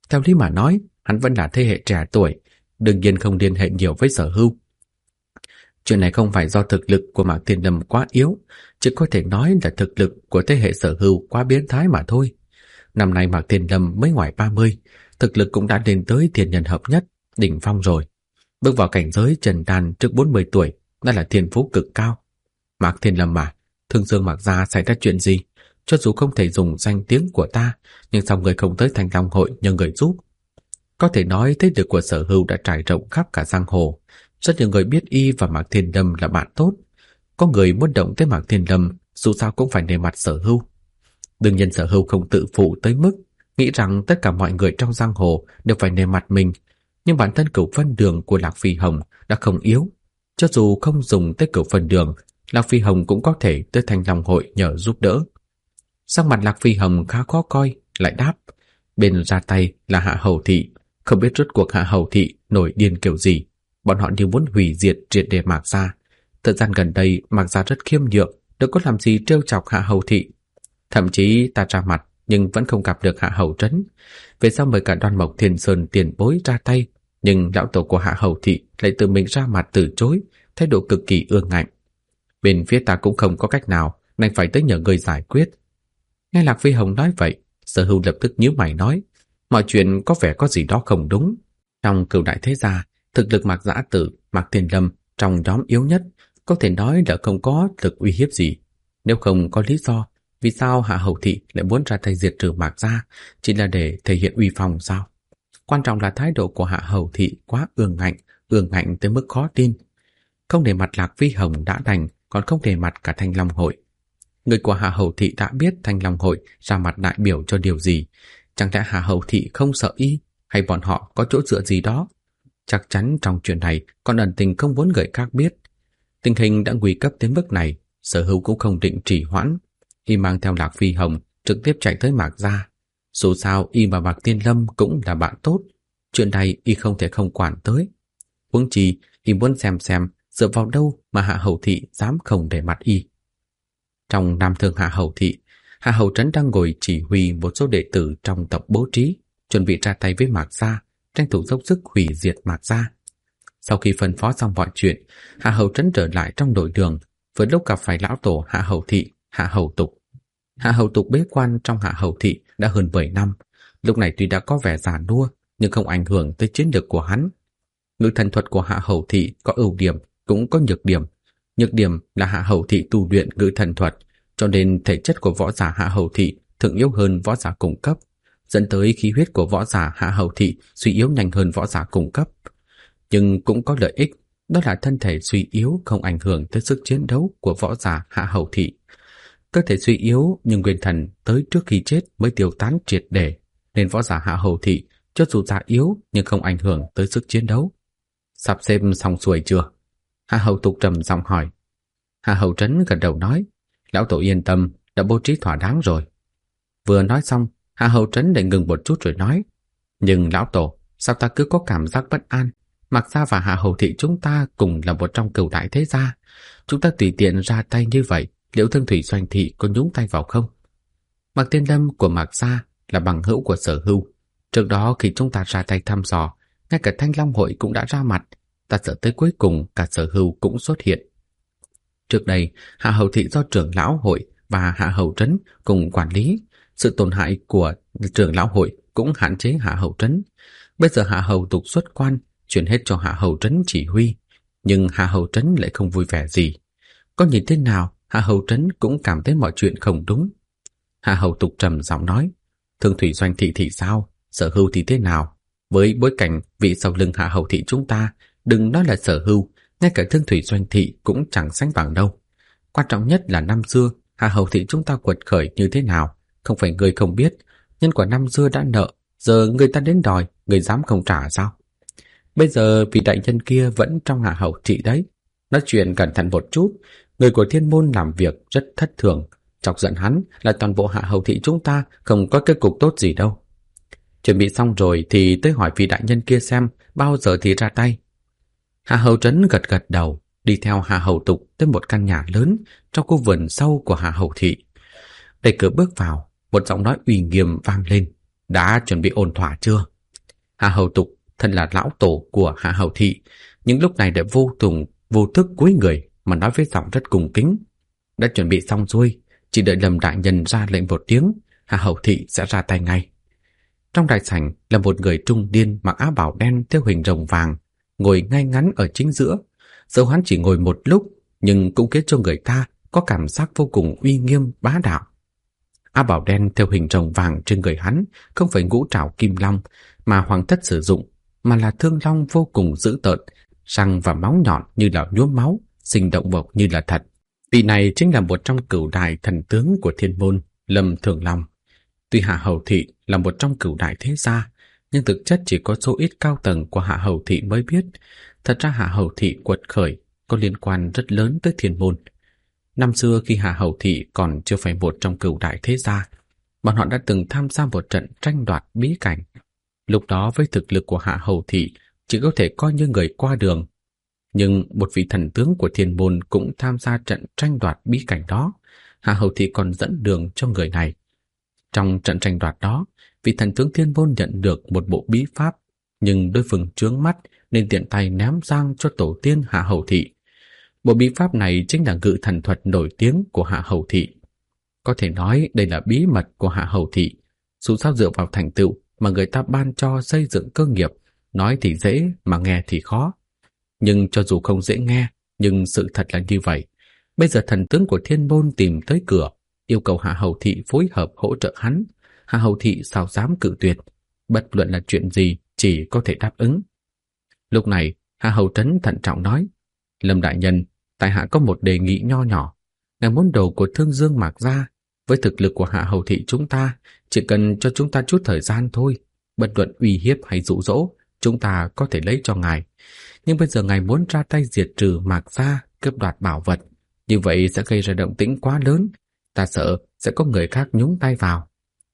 Theo lý mà nói, hắn vẫn là thế hệ trẻ tuổi, đương nhiên không liên hệ nhiều với Sở Hưu. Chuyện này không phải do thực lực của Mạc Thiên Lâm quá yếu, chỉ có thể nói là thực lực của thế hệ Sở Hưu quá biến thái mà thôi. Năm nay Mạc Thiên Lâm mới ngoài 30, thực lực cũng đã lên tới thiên nhân hợp nhất, đỉnh phong rồi. Bước vào cảnh giới trần đàn trước 40 tuổi, đó là thiên phú cực cao. Mạc Thiên Lâm mà, Thương Dương Mạc gia xảy ra chuyện gì? Cho dù không thể dùng danh tiếng của ta, nhưng sao người không tới Thanh Long hội nhờ người giúp? Có thể nói thế lực của Sở Hưu đã trải rộng khắp cả giang hồ. Rất nhiều người biết y và Mạc Thiên Lâm là bạn tốt. Có người muốn động tới Mạc Thiên Lâm, dù sao cũng phải nể mặt Sở Hưu. Đương nhiên Sở Hưu không tự phụ tới mức nghĩ rằng tất cả mọi người trong giang hồ đều phải nể mặt mình. Nhưng bản thân Cửu Vân Đường của Lạc Phi Hồng đã không yếu. Cho dù không dùng tới Cửu Vân Đường, Lạc Phi Hồng cũng có thể tới Thanh Long hội nhờ giúp đỡ. Sắc mặt Lạc Phi Hồng khá khó coi, lại đáp: bên ra tay là Hạ Hầu Thị, không biết rốt cuộc Hạ Hầu Thị nổi điên kiểu gì. Bọn họ đều muốn hủy diệt triệt để Mạc gia. Thời gian gần đây Mạc gia rất khiêm nhượng, đâu có làm gì trêu chọc Hạ Hầu Thị. Thậm chí ta ra mặt nhưng vẫn không gặp được Hạ Hầu Trấn. Về sau mời cả Đoan Mộc Thiên Sơn tiền bối ra tay, nhưng lão tổ của Hạ Hầu Thị lại tự mình ra mặt từ chối, thái độ cực kỳ ương ngạnh. Bên phía ta cũng không có cách nào, đành phải tới nhờ người giải quyết. Nghe Lạc Phi Hồng nói vậy, Sở Hưu lập tức nhíu mày nói: mọi chuyện có vẻ có gì đó không đúng. Trong Cửu đại thế gia, thực lực Mạc Dã Tử, Mạc Thiên Lâm trong nhóm yếu nhất, có thể nói là không có lực uy hiếp gì. Nếu không có lý do, vì sao Hạ Hầu Thị lại muốn ra tay diệt trừ Mạc gia, chỉ là để thể hiện uy phong sao? Quan trọng là thái độ của Hạ Hầu Thị quá ương ngạnh tới mức khó tin. Không để mặt Lạc Phi Hồng đã đành, còn không để mặt cả Thanh Long hội. Người của Hạ Hầu Thị đã biết Thanh Long hội ra mặt đại biểu cho điều gì. Chẳng lẽ Hạ Hầu Thị không sợ y, hay bọn họ có chỗ dựa gì đó? Chắc chắn trong chuyện này còn ẩn tình không muốn người khác biết. Tình hình đã nguy cấp đến mức này, Sở Hưu cũng không định trì hoãn. Y mang theo Lạc Phi Hồng trực tiếp chạy tới Mạc gia. Dù sao y và Mạc Thiên Lâm cũng là bạn tốt, chuyện này y không thể không quản tới. Huống chi y muốn xem dựa vào đâu mà Hạ Hầu Thị dám không để mặt y. Trong Nam Thương Hạ Hầu Thị, Hạ Hầu Trấn đang ngồi chỉ huy một số đệ tử trong tộc bố trí, chuẩn bị ra tay với Mạc gia, tranh thủ dốc sức hủy diệt Mạc gia. Sau khi phân phó xong mọi chuyện, Hạ Hầu Trấn trở lại trong đội đường, vừa lúc gặp phải lão tổ Hạ Hầu Thị, Hạ Hầu Tục. Hạ Hầu Tục bế quan trong Hạ Hầu Thị đã hơn 10 năm, lúc này tuy đã có vẻ già nua, nhưng không ảnh hưởng tới chiến lược của hắn. Ngự thần thuật của Hạ Hầu Thị có ưu điểm, cũng có nhược điểm. Nhược điểm là Hạ Hầu Thị tu luyện ngự thần thuật, cho nên thể chất của võ giả Hạ Hầu Thị thường yếu hơn võ giả cùng cấp, dẫn tới khí huyết của võ giả Hạ Hầu Thị suy yếu nhanh hơn võ giả cùng cấp. Nhưng cũng có lợi ích, đó là thân thể suy yếu không ảnh hưởng tới sức chiến đấu của võ giả Hạ Hầu Thị. Cơ thể suy yếu nhưng nguyên thần tới trước khi chết mới tiêu tán triệt để, nên võ giả Hạ Hầu Thị cho dù già yếu nhưng không ảnh hưởng tới sức chiến đấu. Sắp xếp xong xuôi chưa? Hạ Hầu Tục trầm giọng hỏi. Hạ Hầu Trấn gật đầu nói: lão tổ yên tâm, đã bố trí thỏa đáng rồi. Vừa nói xong, Hạ Hầu Trấn lại ngừng một chút rồi nói: nhưng lão tổ, sao ta cứ có cảm giác bất an? Mạc gia và Hạ Hầu Thị chúng ta cùng là một trong Cửu đại thế gia, chúng ta tùy tiện ra tay như vậy, liệu Thương Thủy Doanh Thị có nhúng tay vào không? Mạc Thiên Lâm của Mạc gia là bằng hữu của Sở Hưu. Trước đó khi chúng ta ra tay thăm dò, ngay cả Thanh Long hội cũng đã ra mặt, ta sợ tới cuối cùng cả Sở Hưu cũng xuất hiện. Trước đây, Hạ Hầu Thị do trưởng lão hội và Hạ Hầu Trấn cùng quản lý, sự tổn hại của trưởng lão hội cũng hạn chế Hạ Hầu Trấn. Bây giờ Hạ Hầu Tục xuất quan, chuyển hết cho Hạ Hầu Trấn chỉ huy, nhưng Hạ Hầu Trấn lại không vui vẻ gì. Có nhìn thế nào, Hạ Hầu Trấn cũng cảm thấy mọi chuyện không đúng. Hạ Hầu Tục trầm giọng nói: Thương Thủy Doanh Thị thì sao? Sở Hưu thì thế nào? Với bối cảnh vị sau lưng Hạ Hầu Thị chúng ta, đừng nói là Sở Hưu, ngay cả Thương Thủy Doanh Thị cũng chẳng sánh bằng đâu. Quan trọng nhất là năm xưa Hạ Hầu Thị chúng ta quật khởi như thế nào, không phải người không biết. Nhân quả năm xưa đã nợ, giờ người ta đến đòi, người dám không trả sao? Bây giờ vị đại nhân kia vẫn trong Hạ Hầu Thị đấy. Nói chuyện cẩn thận một chút, người của Thiên môn làm việc rất thất thường, chọc giận hắn là toàn bộ Hạ Hầu Thị chúng ta không có kết cục tốt gì đâu. Chuẩn bị xong rồi thì tới hỏi vị đại nhân kia xem bao giờ thì ra tay. Hạ Hầu Trấn gật gật đầu, đi theo Hạ Hầu Tục tới một căn nhà lớn trong khu vườn sâu của Hạ Hầu Thị. Đẩy cửa bước vào, một giọng nói uy nghiêm vang lên: đã chuẩn bị ổn thỏa chưa? Hạ Hầu Tục thân là lão tổ của Hạ Hầu Thị, nhưng lúc này đã vô thức cúi người mà nói với giọng rất cung kính. Đã chuẩn bị xong rồi, chỉ đợi Lâm đại nhân ra lệnh một tiếng, Hạ Hầu Thị sẽ ra tay ngay. Trong đại sảnh là một người trung niên mặc áo bào đen theo hình rồng vàng, ngồi ngay ngắn ở chính giữa. Dẫu hắn chỉ ngồi một lúc, nhưng cũng khiến cho người ta có cảm giác vô cùng uy nghiêm bá đạo. Áo bào đen theo hình rồng vàng trên người hắn không phải ngũ trảo kim long mà hoàng thất sử dụng, mà là thương long vô cùng dữ tợn, răng và máu nhọn như là nhuốm máu, sinh động vật như là thật. Vị này chính là một trong cửu đại thần tướng của Thiên Môn, Lâm Thường Long. Tuy Hạ Hầu Thị là một trong cửu đại thế gia, nhưng thực chất chỉ có số ít cao tầng của Hạ Hầu Thị mới biết. Thật ra Hạ Hầu Thị quật khởi có liên quan rất lớn tới Thiên Môn. Năm xưa khi Hạ Hầu Thị còn chưa phải một trong cửu đại thế gia, bọn họ đã từng tham gia một trận tranh đoạt bí cảnh. Lúc đó với thực lực của Hạ Hầu Thị chỉ có thể coi như người qua đường. Nhưng một vị thần tướng của Thiên Môn cũng tham gia trận tranh đoạt bí cảnh đó. Hạ Hầu Thị còn dẫn đường cho người này. Trong trận tranh đoạt đó, vị thần tướng Thiên Môn nhận được một bộ bí pháp, nhưng đối phương chướng mắt nên tiện tay ném sang cho tổ tiên Hạ Hầu Thị. Bộ bí pháp này chính là ngự thần thuật nổi tiếng của Hạ Hầu Thị. Có thể nói đây là bí mật của Hạ Hầu Thị. Dù sao dựa vào thành tựu mà người ta ban cho xây dựng cơ nghiệp, nói thì dễ mà nghe thì khó. Nhưng cho dù không dễ nghe, nhưng sự thật là như vậy. Bây giờ thần tướng của Thiên Môn tìm tới cửa, yêu cầu Hạ Hầu Thị phối hợp hỗ trợ hắn. Hạ Hầu Thị sao dám cự tuyệt, bất luận là chuyện gì chỉ có thể đáp ứng. Lúc này, Hạ Hầu Trấn thận trọng nói: Lâm đại nhân, tại hạ có một đề nghị nho nhỏ. Ngài muốn đồ của Thương Dương Mạc gia, với thực lực của Hạ Hầu Thị chúng ta, chỉ cần cho chúng ta chút thời gian thôi, bất luận uy hiếp hay dụ dỗ, chúng ta có thể lấy cho ngài. Nhưng bây giờ ngài muốn ra tay diệt trừ Mạc gia, cướp đoạt bảo vật, như vậy sẽ gây ra động tĩnh quá lớn, ta sợ sẽ có người khác nhúng tay vào.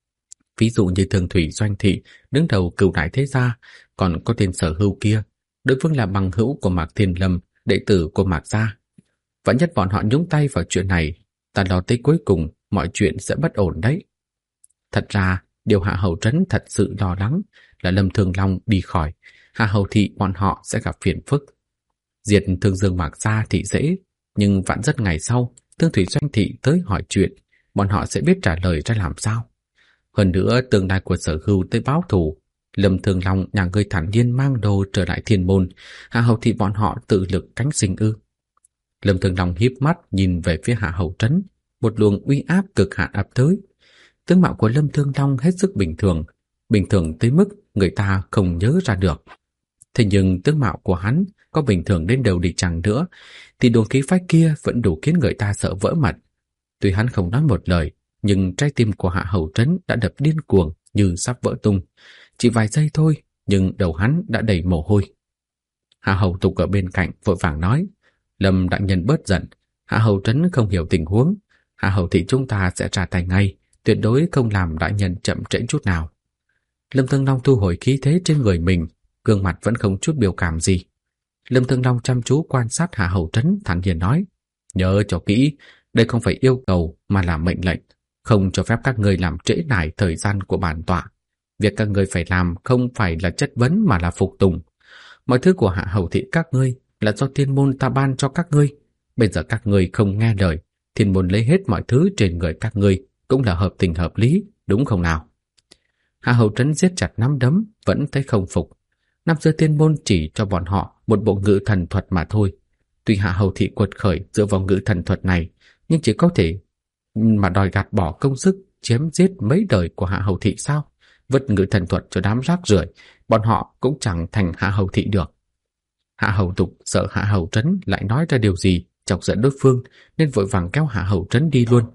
Ví dụ như Thường Thủy Doanh Thị đứng đầu cửu đại thế gia, còn có tên Sở Hưu kia, đối phương là bằng hữu của Mạc Thiên Lâm, đệ tử của Mạc gia. Vạn nhất bọn họ nhúng tay vào chuyện này, ta lo tới cuối cùng mọi chuyện sẽ bất ổn đấy. Thật ra, điều Hạ Hầu Trấn thật sự lo lắng là Lâm Thường Long đi khỏi, Hạ Hầu Thị bọn họ sẽ gặp phiền phức. Diệt Thương Dương Mạc gia thì dễ, nhưng vạn rất ngày sau, Thương Thủy Doanh Thị tới hỏi chuyện, bọn họ sẽ biết trả lời ra làm sao. Hơn nữa, tương lai của Sở Hưu tới báo thù, Lâm Thường Long nhà ngươi thản nhiên mang đồ trở lại Thiên Môn, Hạ Hầu Thị bọn họ tự lực cánh sinh ư? Lâm Thường Long híp mắt nhìn về phía Hạ Hầu Trấn, một luồng uy áp cực hạn ập tới. Tướng mạo của Lâm Thường Long hết sức bình thường tới mức người ta không nhớ ra được. Thế nhưng tướng mạo của hắn có bình thường đến đâu đi chăng nữa, thì luồng khí phách kia vẫn đủ khiến người ta sợ vỡ mật. Tuy hắn không nói một lời, nhưng trái tim của Hạ Hầu Trấn đã đập điên cuồng như sắp vỡ tung. Chỉ vài giây thôi, nhưng đầu hắn đã đầy mồ hôi. Hạ Hầu Tục ở bên cạnh vội vàng nói: Lâm đại nhân bớt giận, Hạ Hầu Trấn không hiểu tình huống, Hạ Hầu Thị chúng ta sẽ ra tay ngay, tuyệt đối không làm đại nhân chậm trễ chút nào. Lâm Thường Long thu hồi khí thế trên người mình, gương mặt vẫn không chút biểu cảm gì. Lâm Thường Long chăm chú quan sát Hạ Hầu Trấn, thản nhiên nói: Nhớ cho kỹ, đây không phải yêu cầu mà là mệnh lệnh, không cho phép các ngươi làm trễ nải thời gian của bản tọa. Việc các ngươi phải làm không phải là chất vấn mà là phục tùng. Mọi thứ của Hạ Hầu Thị các ngươi là do Thiên Môn ta ban cho các ngươi. Bây giờ các ngươi không nghe lời, Thiên Môn lấy hết mọi thứ trên người các ngươi, cũng là hợp tình hợp lý, đúng không nào? Hạ Hầu Trấn siết chặt nắm đấm, vẫn thấy không phục. Năm xưa Thiên Môn chỉ cho bọn họ một bộ ngự thần thuật mà thôi. Tuy Hạ Hầu Thị quật khởi dựa vào ngự thần thuật này, nhưng chỉ có thể mà đòi gạt bỏ công sức chém giết mấy đời của Hạ Hầu Thị sao? Vứt ngự thần thuật cho đám rác rưởi, bọn họ cũng chẳng thành Hạ Hầu Thị được. Hạ Hầu Tục sợ Hạ Hầu Trấn lại nói ra điều gì chọc giận đối phương, nên vội vàng kéo Hạ Hầu Trấn đi luôn.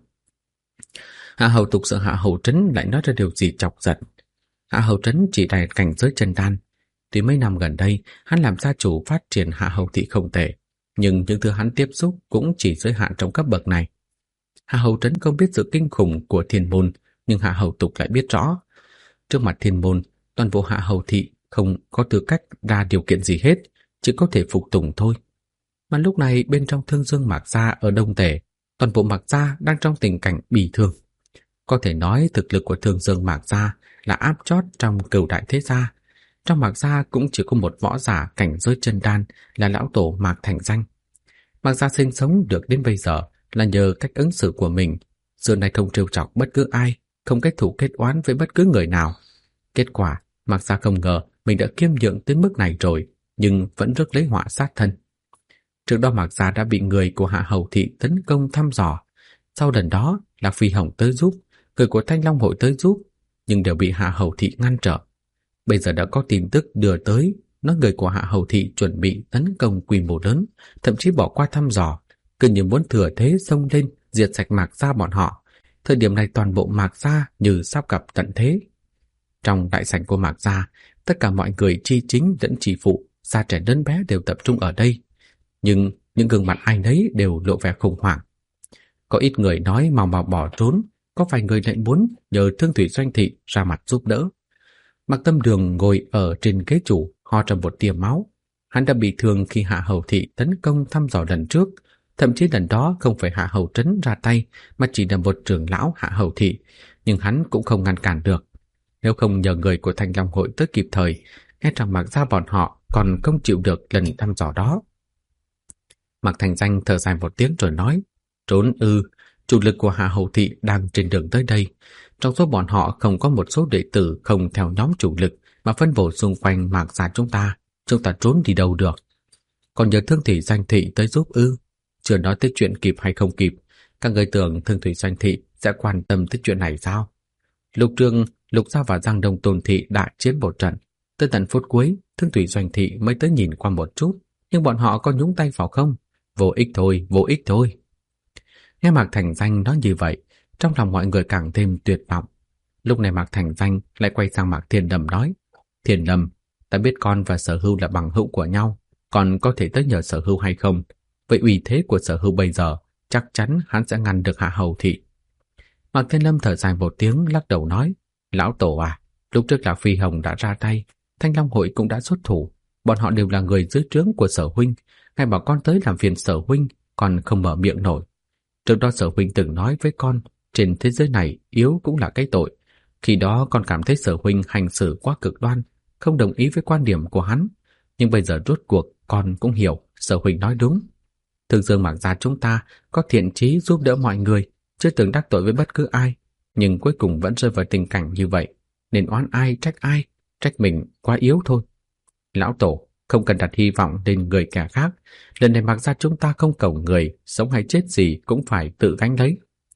Hạ Hầu Tục sợ Hạ Hầu Trấn lại nói ra điều gì chọc giận. Hạ Hầu Trấn chỉ đạt cảnh giới chân đan. Tuy mấy năm gần đây hắn làm gia chủ phát triển Hạ Hầu Thị không tệ, nhưng những thứ hắn tiếp xúc cũng chỉ giới hạn trong cấp bậc này. Hạ Hầu Trấn không biết sự kinh khủng của Thiên Môn, nhưng Hạ Hầu Tục lại biết rõ. Trước mặt Thiên Môn, toàn bộ Hạ Hầu Thị không có tư cách ra điều kiện gì hết, chỉ có thể phục tùng thôi. Mà lúc này bên trong Thương Dương Mạc gia ở Đông Tề, toàn bộ Mạc gia đang trong tình cảnh bi thương. Có thể nói thực lực của Thương Dương Mạc gia là áp chót trong cửu đại thế gia. Trong Mạc gia cũng chỉ có một võ giả cảnh giới chân đan là lão tổ Mạc Thành Danh. Mạc gia sinh sống được đến bây giờ là nhờ cách ứng xử của mình, xưa nay không trêu chọc bất cứ ai, không kết thù kết oán với bất cứ người nào. Kết quả, Mạc gia không ngờ mình đã kiêm nhượng tới mức này rồi, nhưng vẫn rước lấy họa sát thân. Trước đó Mạc gia đã bị người của Hạ Hầu thị tấn công thăm dò. Sau lần đó, Lạc Phi Hồng tới giúp, người của Thanh Long hội tới giúp, nhưng đều bị Hạ Hầu thị ngăn trở. Bây giờ đã có tin tức đưa tới, nói người của Hạ Hầu thị chuẩn bị tấn công quy mô lớn, thậm chí bỏ qua thăm dò, cứ như muốn thừa thế xông lên diệt sạch Mạc gia bọn họ. Thời điểm này toàn bộ Mạc gia như sắp gặp tận thế. Trong đại sảnh của Mạc gia, tất cả mọi người chi chính lẫn chỉ phụ, già trẻ lớn bé đều tập trung ở đây. Nhưng những gương mặt ai nấy đều lộ vẻ khủng hoảng. Có ít người nói mau mau bỏ trốn, có vài người lại muốn nhờ Thương Thủy Doanh thị ra mặt giúp đỡ. Mạc Tâm Đường ngồi ở trên ghế chủ, ho ra một tia máu. Hắn đã bị thương khi Hạ Hầu thị tấn công thăm dò lần trước, thậm chí lần đó không phải Hạ Hầu Trấn ra tay, mà chỉ là một trưởng lão Hạ Hầu thị, nhưng hắn cũng không ngăn cản được. Nếu không nhờ người của Thanh Long hội tới kịp thời, e rằng Mạc gia bọn họ còn không chịu được lần thăm dò đó. Mạc Thành Danh thở dài một tiếng rồi nói, trốn ư, chủ lực của Hạ Hầu thị đang trên đường tới đây. Trong số bọn họ không có một số đệ tử không theo nhóm chủ lực mà phân bổ xung quanh Mạc gia chúng ta trốn đi đâu được. Còn nhờ Thương Thủy Doanh thị tới giúp ư? Chưa nói tới chuyện kịp hay không kịp, các người tưởng Thương Thủy Doanh thị sẽ quan tâm tới chuyện này sao? Lục Trương, Lục Gia và Giang Đông Tôn thị đại chiến một trận, tới tận phút cuối, Thương Thủy Doanh thị mới tới nhìn qua một chút, nhưng bọn họ có nhúng tay vào không? Vô ích thôi, vô ích thôi. Nghe Mạc Thành Danh nói như vậy, trong lòng mọi người càng thêm tuyệt vọng. Lúc này Mạc Thành Danh lại quay sang Mạc Thiên Lâm nói, Thiên Lâm, ta biết con và Sở Hưu là bằng hữu của nhau, con có thể tới nhờ Sở Hưu hay không? Vậy uy thế của Sở Hưu bây giờ, chắc chắn hắn sẽ ngăn được Hạ Hầu thị. Mạc Thiên Lâm thở dài một tiếng lắc đầu nói, lão tổ à, lúc trước Lạc Phi Hồng đã ra tay, Thanh Long hội cũng đã xuất thủ, bọn họ đều là người dưới trướng của Sở huynh, ngài bảo con tới làm phiền Sở huynh, còn không mở miệng nổi. Trước đó Sở huynh từng nói với con, trên thế giới này yếu cũng là cái tội. Khi đó con cảm thấy Sở huynh hành xử quá cực đoan, không đồng ý với quan điểm của hắn, nhưng bây giờ rốt cuộc con cũng hiểu Sở huynh nói đúng. Thường Dương Mạc gia chúng ta có thiện chí giúp đỡ mọi người, chưa từng đắc tội với bất cứ ai, nhưng cuối cùng vẫn rơi vào tình cảnh như vậy, nên oán ai, trách mình quá yếu thôi. Lão tổ, không cần đặt hy vọng lên người kẻ khác, lần này Mạc gia chúng ta không cầu người, sống hay chết gì cũng phải tự gánh lấy.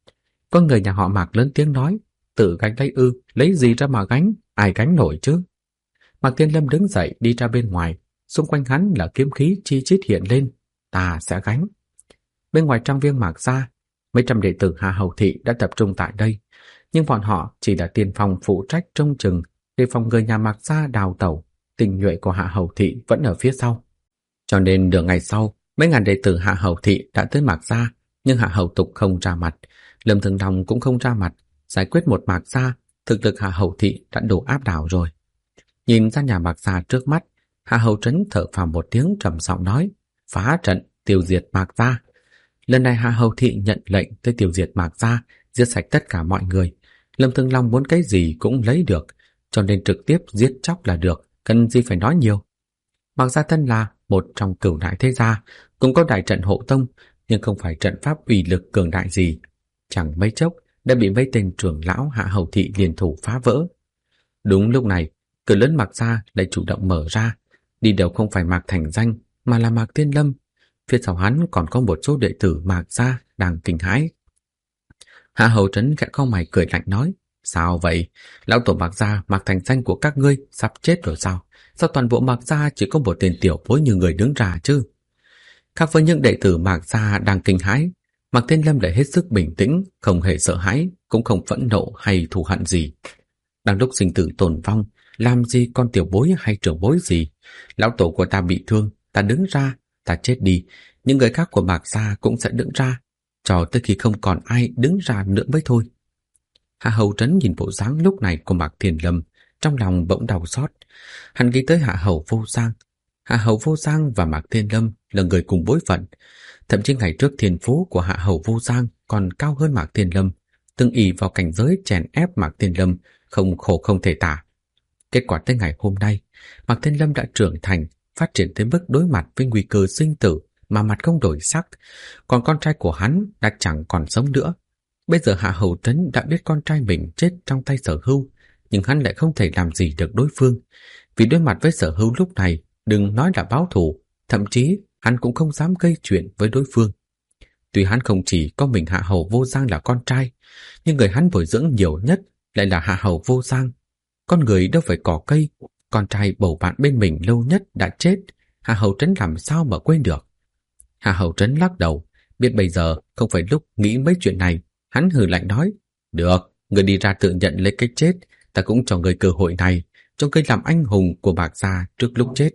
Có người nhà họ Mạc lớn tiếng nói, tự gánh lấy ư, lấy gì ra mà gánh, ai gánh nổi chứ? Mạc Thiên Lâm đứng dậy đi ra bên ngoài, xung quanh hắn là kiếm khí chi chít hiện lên, ta sẽ gánh. Bên ngoài trang viên Mạc gia, mấy trăm đệ tử Hạ Hầu thị đã tập trung tại đây, nhưng bọn họ chỉ là tiền phòng phụ trách trông chừng, để phòng người nhà Mạc gia đào tẩu, tình nhuệ của Hạ Hầu thị vẫn ở phía sau. Cho nên nửa ngày sau, mấy ngàn đệ tử Hạ Hầu thị đã tới Mạc gia, nhưng Hạ Hầu tục không ra mặt, Lâm Thường Long cũng không ra mặt, giải quyết một Mạc gia, thực lực Hạ Hầu thị đã đủ áp đảo rồi. Nhìn ra nhà Mạc gia trước mắt, Hạ Hầu Trấn thở phào một tiếng trầm giọng nói, phá trận, tiêu diệt Mạc gia. Lần này Hạ Hầu thị nhận lệnh tới tiêu diệt Mạc gia, giết sạch tất cả mọi người. Lâm Thường Long muốn cái gì cũng lấy được, cho nên trực tiếp giết chóc là được, cần gì phải nói nhiều. Mạc gia thân là một trong cửu đại thế gia, cũng có đại trận hộ tông, nhưng không phải trận pháp uy lực cường đại gì. Chẳng mấy chốc đã bị mấy tên trưởng lão Hạ Hầu thị liên thủ phá vỡ. Đúng lúc này, cửa lớn Mạc gia lại chủ động mở ra, đi đầu không phải Mạc Thành Danh mà là Mạc Thiên Lâm. Phía sau hắn còn có một số đệ tử Mạc gia đang kinh hãi. Hạ Hầu Trấn khẽ cau mày cười lạnh nói, sao vậy? Lão tổ Mạc gia, Mạc Thành Danh của các ngươi sắp chết rồi sao? Sao toàn bộ Mạc gia chỉ có một tên tiểu bối như người đứng ra chứ? Khác với những đệ tử Mạc gia đang kinh hãi, Mạc Thiên Lâm lại hết sức bình tĩnh, không hề sợ hãi, cũng không phẫn nộ hay thù hận gì. Đang lúc sinh tử tồn vong, làm gì con tiểu bối hay trưởng bối gì? Lão tổ của ta bị thương, ta đứng ra, ta chết đi, những người khác của Mạc gia cũng sẽ đứng ra, cho tới khi không còn ai đứng ra nữa mới thôi. Hạ Hầu Trấn nhìn bộ dáng lúc này của Mạc Thiên Lâm, trong lòng bỗng đau xót. Hắn nghĩ tới Hạ Hầu Vô Giang. Hạ Hầu Vô Giang và Mạc Thiên Lâm là người cùng bối phận. Thậm chí ngày trước thiên phú của Hạ Hầu Vô Giang còn cao hơn Mạc Thiên Lâm, từng ỷ vào cảnh giới chèn ép Mạc Thiên Lâm, không khổ không thể tả. Kết quả tới ngày hôm nay, Mạc Thiên Lâm đã trưởng thành, phát triển tới mức đối mặt với nguy cơ sinh tử mà mặt không đổi sắc, còn con trai của hắn đã chẳng còn sống nữa. Bây giờ Hạ Hầu Trấn đã biết con trai mình chết trong tay Sở Hưu, nhưng hắn lại không thể làm gì được đối phương. Vì đối mặt với Sở Hưu lúc này, đừng nói là báo thù, thậm chí hắn cũng không dám gây chuyện với đối phương. Tuy hắn không chỉ có mình Hạ Hầu Vô Giang là con trai, nhưng người hắn bồi dưỡng nhiều nhất lại là Hạ Hầu Vô Giang. Con người đâu phải cỏ cây, con trai bầu bạn bên mình lâu nhất đã chết, Hạ Hầu Trấn làm sao mà quên được. Hạ Hầu Trấn lắc đầu, biết bây giờ không phải lúc nghĩ mấy chuyện này. Hắn hừ lạnh nói, được, người đi ra tự nhận lấy cái chết, ta cũng cho người cơ hội này, cho người làm anh hùng của Mạc gia trước lúc chết.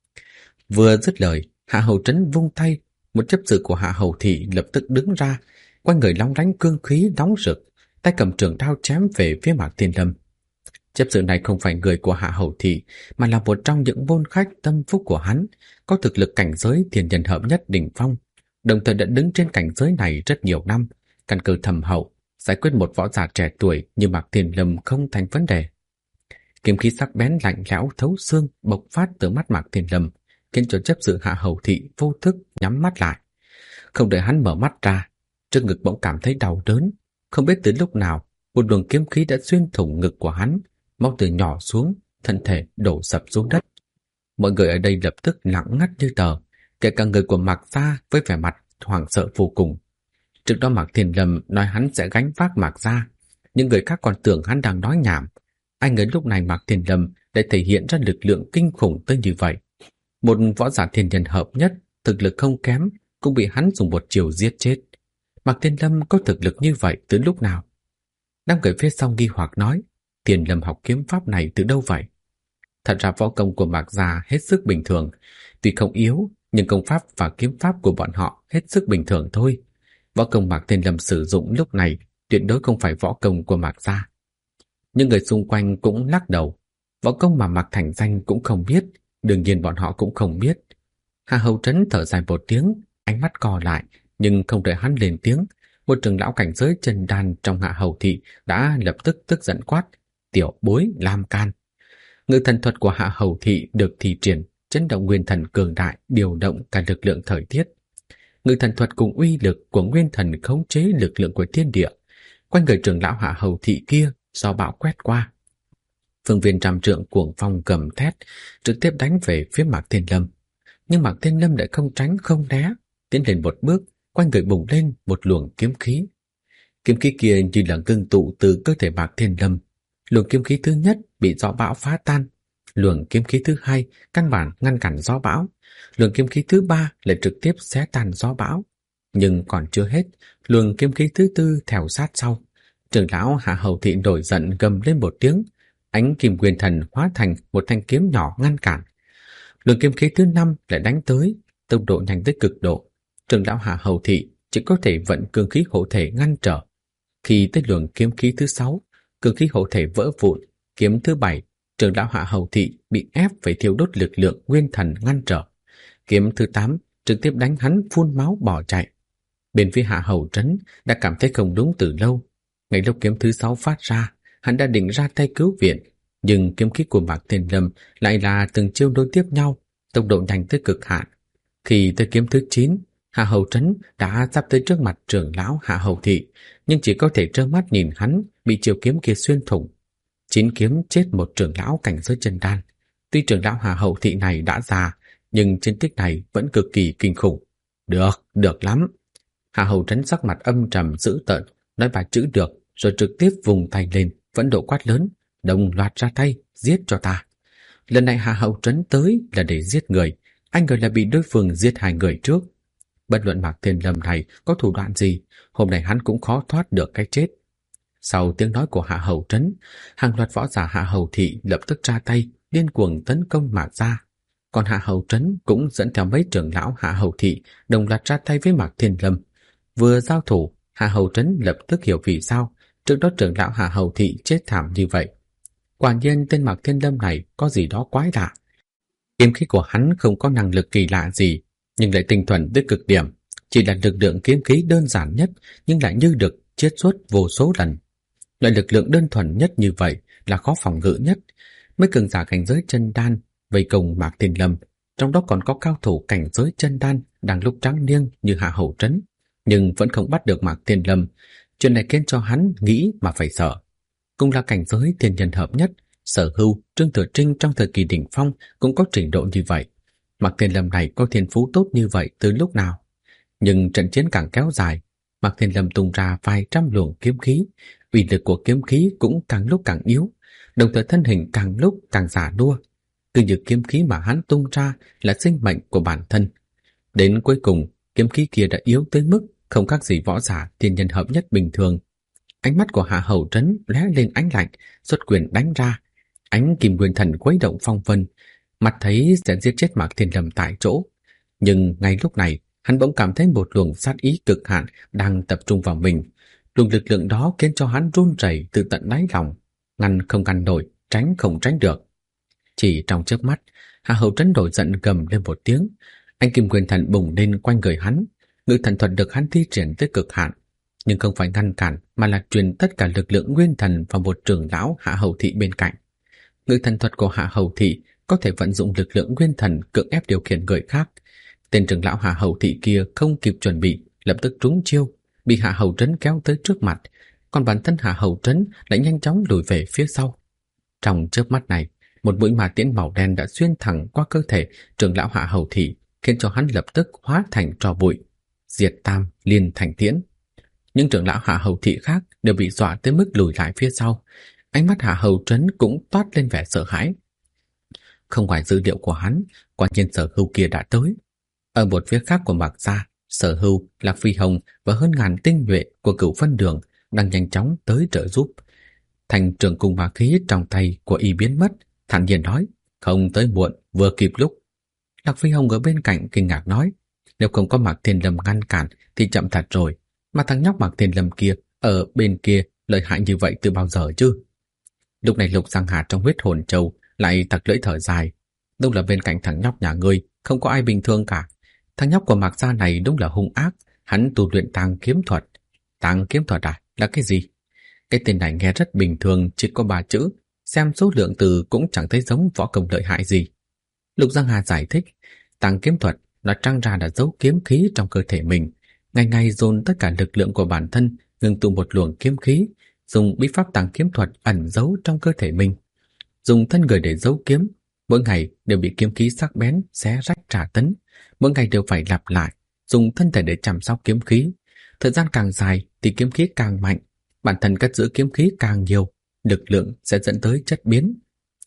Vừa dứt lời, Hạ Hầu Trấn vung tay, một chấp sự của Hạ Hầu Thị lập tức đứng ra, quanh người long lánh cương khí nóng rực, tay cầm trường đao chém về phía Mạc Thiên Lâm. Chấp sự này không phải người của Hạ Hầu Thị, mà là một trong những môn khách tâm phúc của hắn, có thực lực cảnh giới thiên nhân hợp nhất đỉnh phong, đồng thời đã đứng trên cảnh giới này rất nhiều năm, căn cơ thâm hậu, giải quyết một võ giả trẻ tuổi như Mạc Thiên Lâm không thành vấn đề. Kiếm khí sắc bén lạnh lẽo thấu xương bộc phát từ mắt Mạc Thiên Lâm, khiến cho chấp sự Hạ Hầu Thị vô thức nhắm mắt lại. Không đợi hắn mở mắt ra, trước ngực bỗng cảm thấy đau đớn, không biết từ lúc nào một luồng kiếm khí đã xuyên thủng ngực của hắn, máu từ nhỏ xuống, thân thể đổ sập xuống đất. Mọi người ở đây lập tức lặng ngắt như tờ, kể cả người của Mạc gia với vẻ mặt hoảng sợ vô cùng. Trước đó Mạc Thiên Lâm nói hắn sẽ gánh vác Mạc gia, những người khác còn tưởng hắn đang nói nhảm. Ai ngờ lúc này Mạc Thiên Lâm lại thể hiện ra lực lượng kinh khủng tới như vậy. Một võ giả thiên nhân hợp nhất, thực lực không kém, cũng bị hắn dùng một chiều giết chết. Mạc Thiên Lâm có thực lực như vậy từ lúc nào? Đám người phía sau nghi hoặc nói, Thiên Lâm học kiếm pháp này từ đâu vậy? Thật ra võ công của Mạc gia hết sức bình thường, tuy không yếu, nhưng công pháp và kiếm pháp của bọn họ hết sức bình thường thôi. Võ công Mạc Thiên Lâm sử dụng lúc này tuyệt đối không phải võ công của Mạc gia. Những người xung quanh cũng lắc đầu, võ công mà Mạc Thành Danh cũng không biết, đương nhiên bọn họ cũng không biết. Hạ Hầu Trấn thở dài một tiếng, ánh mắt co lại, nhưng không đợi hắn lên tiếng, một trưởng lão cảnh giới chân đan trong Hạ Hầu Thị đã lập tức tức giận quát, tiểu bối Lam Can. Ngự thần thuật của Hạ Hầu Thị được thi triển, chấn động nguyên thần cường đại, điều động cả lực lượng thời tiết. Ngự thần thuật cùng uy lực của nguyên thần khống chế lực lượng của thiên địa. Quanh người trưởng lão Hạ Hầu Thị kia, gió bão quét qua. Phương viên trăm trượng cuồng phong gầm thét, trực tiếp đánh về phía Mạc Thiên Lâm. Nhưng Mạc Thiên Lâm lại không tránh không né, tiến lên một bước, quanh người bùng lên một luồng kiếm khí. Kiếm khí kia như là ngưng tụ từ cơ thể Mạc Thiên Lâm. Luồng kiếm khí thứ nhất bị gió bão phá tan, luồng kiếm khí thứ hai căn bản ngăn cản gió bão, luồng kiếm khí thứ ba lại trực tiếp xé tan gió bão. Nhưng còn chưa hết, luồng kiếm khí thứ tư theo sát sau. Trưởng lão Hạ Hầu Thị nổi giận gầm lên một tiếng, ánh kim nguyên thần hóa thành một thanh kiếm nhỏ ngăn cản. Luồng kiếm khí thứ năm lại đánh tới, tốc độ nhanh tới cực độ. Trưởng lão Hạ Hầu Thị chỉ có thể vận cương khí hộ thể ngăn trở. Khi tới luồng kiếm khí thứ sáu, cương khí hộ thể vỡ vụn. Kiếm thứ bảy, trưởng lão Hạ Hầu Thị bị ép phải thiêu đốt lực lượng nguyên thần ngăn trở. Kiếm thứ 8 trực tiếp đánh hắn phun máu bỏ chạy. Bên phía Hạ Hầu Trấn đã cảm thấy không đúng từ lâu. Ngay lúc kiếm thứ 6 phát ra, hắn đã định ra tay cứu viện, nhưng kiếm khí của Mạc Thiên Lâm lại là từng chiêu đối tiếp nhau, tốc độ nhanh tới cực hạn. Khi tới kiếm thứ 9, Hạ Hầu Trấn đã sắp tới trước mặt trưởng lão Hạ Hầu Thị, nhưng chỉ có thể trơ mắt nhìn hắn bị chiêu kiếm kia xuyên thủng. 9 kiếm chết một trưởng lão cảnh giới chân đan. Tuy trưởng lão Hạ Hầu Thị này đã già, nhưng chiến tích này vẫn cực kỳ kinh khủng. Được lắm. Hạ Hầu Trấn sắc mặt âm trầm dữ tợn, nói vài chữ được, rồi trực tiếp vùng tay lên, phẫn nộ quát lớn, đồng loạt ra tay, giết cho ta. Lần này Hạ Hầu Trấn tới là để giết người, anh ngờ là bị đối phương giết 2 người trước. Bất luận Mạc Thiên Lâm này có thủ đoạn gì, hôm nay hắn cũng khó thoát được cái chết. Sau tiếng nói của Hạ Hầu Trấn, hàng loạt võ giả Hạ Hầu Thị lập tức ra tay, điên cuồng tấn công Mạc gia. Còn Hạ Hầu Trấn cũng dẫn theo mấy trưởng lão Hạ Hầu Thị đồng loạt ra tay với Mạc Thiên Lâm. Vừa giao thủ, Hạ Hầu Trấn lập tức hiểu vì sao trước đó trưởng lão Hạ Hầu Thị chết thảm như vậy. Quả nhiên tên Mạc Thiên Lâm này có gì đó quái lạ. Kiếm khí của hắn không có năng lực kỳ lạ gì, nhưng lại tinh thuần tới cực điểm. Chỉ là lực lượng kiếm khí đơn giản nhất, nhưng lại như được chiết xuất vô số lần. Loại lực lượng đơn thuần nhất như vậy là khó phòng ngự nhất. Mấy cường giả cảnh giới chân đan vây công Mạc Thiên Lâm, trong đó còn có cao thủ cảnh giới chân đan đang lúc trắng niêng như Hạ Hầu Trấn, nhưng vẫn không bắt được Mạc Thiên Lâm. Chuyện này khiến cho hắn nghĩ mà phải sợ. Cùng là cảnh giới thiên nhân hợp nhất, Sở Hưu, Trương Thừa Trinh trong thời kỳ đỉnh phong cũng có trình độ như vậy. Mạc Thiên Lâm này có thiên phú tốt như vậy từ lúc nào? Nhưng trận chiến càng kéo dài, Mạc Thiên Lâm tung ra vài trăm luồng kiếm khí, uy lực của kiếm khí cũng càng lúc càng yếu, đồng thời thân hình càng lúc càng già nua. Cứ như kiếm khí mà hắn tung ra là sinh mệnh của bản thân. Đến cuối cùng, kiếm khí kia đã yếu tới mức không khác gì võ giả thiên nhân hợp nhất bình thường. Ánh mắt của Hạ Hầu Trấn lóe lên ánh lạnh, xuất quyền đánh ra. Ánh kim nguyên thần khuấy động phong vân, mặt thấy sẽ giết chết Mạc Thiên Lâm tại chỗ. Nhưng ngay lúc này, hắn bỗng cảm thấy một luồng sát ý cực hạn đang tập trung vào mình. Luồng lực lượng đó khiến cho hắn run rẩy từ tận đáy lòng, ngăn không ngăn nổi, tránh không tránh được. Chỉ trong chớp mắt, Hạ Hầu Trấn nổi giận gầm lên một tiếng, anh kim nguyên thần bùng lên quanh người hắn, ngự thần thuật được hắn thi triển tới cực hạn, nhưng không phải ngăn cản mà là truyền tất cả lực lượng nguyên thần vào một trưởng lão Hạ Hầu Thị bên cạnh. Ngự thần thuật của Hạ Hầu Thị có thể vận dụng lực lượng nguyên thần cưỡng ép điều khiển người khác. Tên trưởng lão Hạ Hầu Thị kia không kịp chuẩn bị, lập tức trúng chiêu, bị Hạ Hầu Trấn kéo tới trước mặt, còn bản thân Hạ Hầu Trấn lại nhanh chóng lùi về phía sau. Trong chớp mắt này, một mũi ma tiễn màu đen đã xuyên thẳng qua cơ thể trưởng lão Hạ Hầu Thị, khiến cho hắn lập tức hóa thành tro bụi. Diệt tam liên thành tiễn. Những trưởng lão Hạ Hầu Thị khác đều bị dọa tới mức lùi lại phía sau. Ánh mắt Hạ Hầu Trấn cũng toát lên vẻ sợ hãi. Không ngoài dữ liệu của hắn, quả nhiên Sở Hưu kia đã tới. Ở một phía khác của Mạc gia, Sở Hưu, Lạc Phi Hồng và hơn ngàn tinh nhuệ của Cửu Phân Đường đang nhanh chóng tới trợ giúp. Thành trường cung ma khí trong tay của y biến mất, thản nhiên nói, không tới muộn, vừa kịp lúc. Lạc Phi Hồng ở bên cạnh kinh ngạc nói, nếu không có Mạc Thiên Lâm ngăn cản thì chậm thật rồi, mà thằng nhóc Mạc Thiên Lâm kia ở bên kia lợi hại như vậy từ bao giờ chứ? Lúc này Lục Giang Hà trong huyết hồn châu lại tặc lưỡi thở dài, đúng là bên cạnh thằng nhóc nhà ngươi không có ai bình thường cả. Thằng nhóc của Mạc gia này đúng là hung ác, hắn tu luyện tàng kiếm thuật. Tàng kiếm thuật à? Là cái gì? Cái tên này nghe rất bình thường, chỉ có 3 chữ, xem số lượng từ cũng chẳng thấy giống võ công lợi hại gì. Lục Giang Hà giải thích, tàng kiếm thuật nó trang ra là giấu kiếm khí trong cơ thể mình, ngày ngày dồn tất cả lực lượng của bản thân, ngưng tụ một luồng kiếm khí, dùng bí pháp tàng kiếm thuật ẩn giấu trong cơ thể mình, dùng thân người để giấu kiếm, mỗi ngày đều bị kiếm khí sắc bén xé rách trả tấn, mỗi ngày đều phải lặp lại, dùng thân thể để chăm sóc kiếm khí. Thời gian càng dài thì kiếm khí càng mạnh, bản thân cất giữ kiếm khí càng nhiều, lực lượng sẽ dẫn tới chất biến.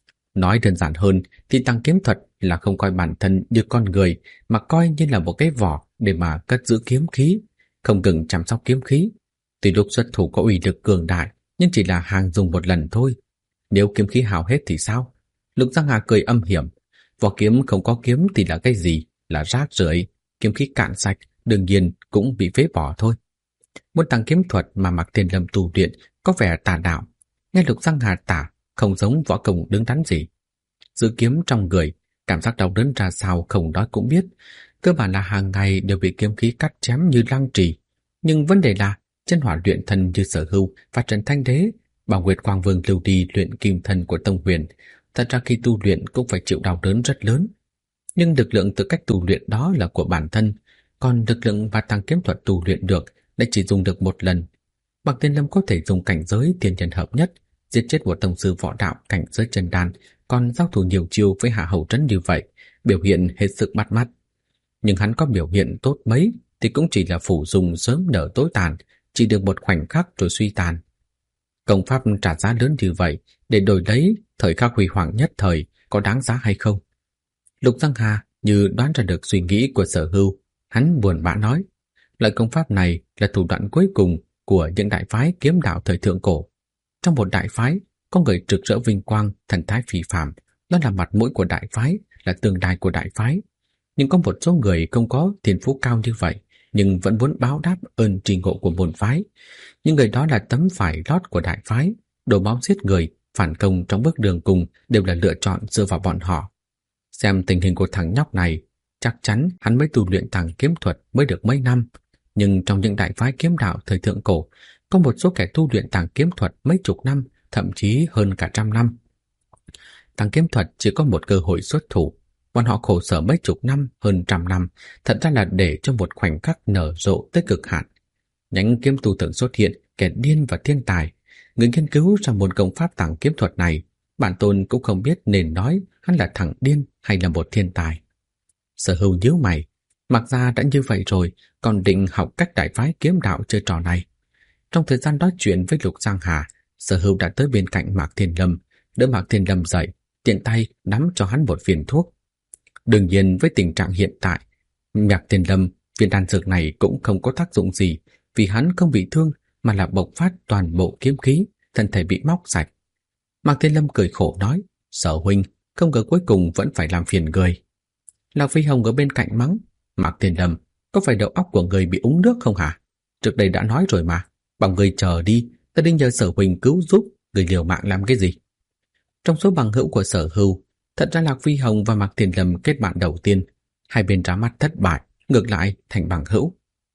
Nói đơn giản hơn thì tăng kiếm thuật là không coi bản thân như con người mà coi như là một cái vỏ để mà cất giữ kiếm khí, không ngừng chăm sóc kiếm khí. Tuy lúc xuất thủ có uy lực cường đại, nhưng chỉ là hàng dùng một lần thôi. Nếu kiếm khí hao hết thì sao? Lục Giang Hà cười âm hiểm. Vỏ kiếm không có kiếm thì là cái gì? Là rác rưởi. Kiếm khí cạn sạch, đương nhiên cũng bị phế bỏ thôi. Muốn tăng kiếm thuật mà Mạc Thiên Lâm tu luyện có vẻ tà đạo. Nghe Lục Giang Hà tả, không giống võ công đứng đắn gì. Giữ kiếm trong người, cảm giác đau đớn ra sao không nói cũng biết. Cơ bản là hàng ngày đều bị kiếm khí cắt chém như lăng trì. Nhưng vấn đề là chân hỏa luyện thần như Sở Hưu và Trần Thanh Đế, Bảo Nguyệt Quang Vương lưu đi luyện kim thần của Tông Huyền, thật ra khi tu luyện cũng phải chịu đau đớn rất lớn. Nhưng lực lượng từ cách tu luyện đó là của bản thân, còn lực lượng và tăng kiếm thuật tu luyện được lại chỉ dùng được một lần. Mạc Thiên Lâm có thể dùng cảnh giới thiên nhân hợp nhất giết chết một tông sư võ đạo cảnh giới chân đan, còn giao thủ nhiều chiêu với Hạ Hầu Trấn như vậy, biểu hiện hết sức bắt mắt. Nhưng hắn có biểu hiện tốt mấy thì cũng chỉ là phủ dùng sớm nở tối tàn, chỉ được một khoảnh khắc rồi suy tàn. Công pháp trả giá lớn như vậy để đổi lấy thời khắc huy hoàng nhất thời có đáng giá hay không? Lục Giang Hà như đoán ra được suy nghĩ của Sở Hưu, hắn buồn bã nói, loại công pháp này là thủ đoạn cuối cùng của những đại phái kiếm đạo thời thượng cổ. Trong một đại phái có người rực rỡ vinh quang, thần thái phi phàm, đó là mặt mũi của đại phái, là tương lai của đại phái. Nhưng có một số người không có thiên phú cao như vậy, nhưng vẫn muốn báo đáp ơn tri ngộ của môn phái. Những người đó là tấm vải lót của đại phái, đổ máu giết người, phản công trong bước đường cùng đều là lựa chọn dựa vào bọn họ. Xem tình hình của thằng nhóc này, chắc chắn hắn mới tu luyện tàng kiếm thuật mới được mấy năm, nhưng trong những đại phái kiếm đạo thời thượng cổ, có một số kẻ tu luyện tàng kiếm thuật mấy chục năm, thậm chí hơn cả 100 năm. Tàng kiếm thuật chỉ có một cơ hội xuất thủ. Bọn họ khổ sở mấy chục năm, hơn trăm năm, thật ra là để cho một khoảnh khắc nở rộ tới cực hạn. Nhánh kiếm tu tưởng xuất hiện, kẻ điên và thiên tài. Người nghiên cứu ra một công pháp tàng kiếm thuật này, bản tôn cũng không biết nên nói hắn là thằng điên hay là một thiên tài. Sở Hưu nhíu mày, mặc ra đã như vậy rồi, còn định học cách đại phái kiếm đạo chơi trò này. Trong thời gian nói chuyện với Lục Giang Hà, Sở Hưu đã tới bên cạnh Mạc Thiên Lâm, đỡ Mạc Thiên Lâm dậy, tiện tay nắm cho hắn một viên thuốc. Đương nhiên với tình trạng hiện tại, Mạc Thiên Lâm, viên đan dược này cũng không có tác dụng gì, vì hắn không bị thương mà là bộc phát toàn bộ kiếm khí, thân thể bị móc sạch. Mạc Thiên Lâm cười khổ nói, Sở huynh, không ngờ cuối cùng vẫn phải làm phiền người. Lạc Phi Hồng ở bên cạnh mắng, Mạc Thiên Lâm, có phải đầu óc của người bị uống nước không hả? Trước đây đã nói rồi mà, bằng người chờ đi, ta định nhờ Sở huynh cứu giúp, người liều mạng làm cái gì? Trong số bằng hữu của Sở Hưu, thật ra Lạc Phi Hồng và Mạc Thiên Lâm kết bạn đầu tiên, hai bên ra mắt thất bại, ngược lại thành bằng hữu.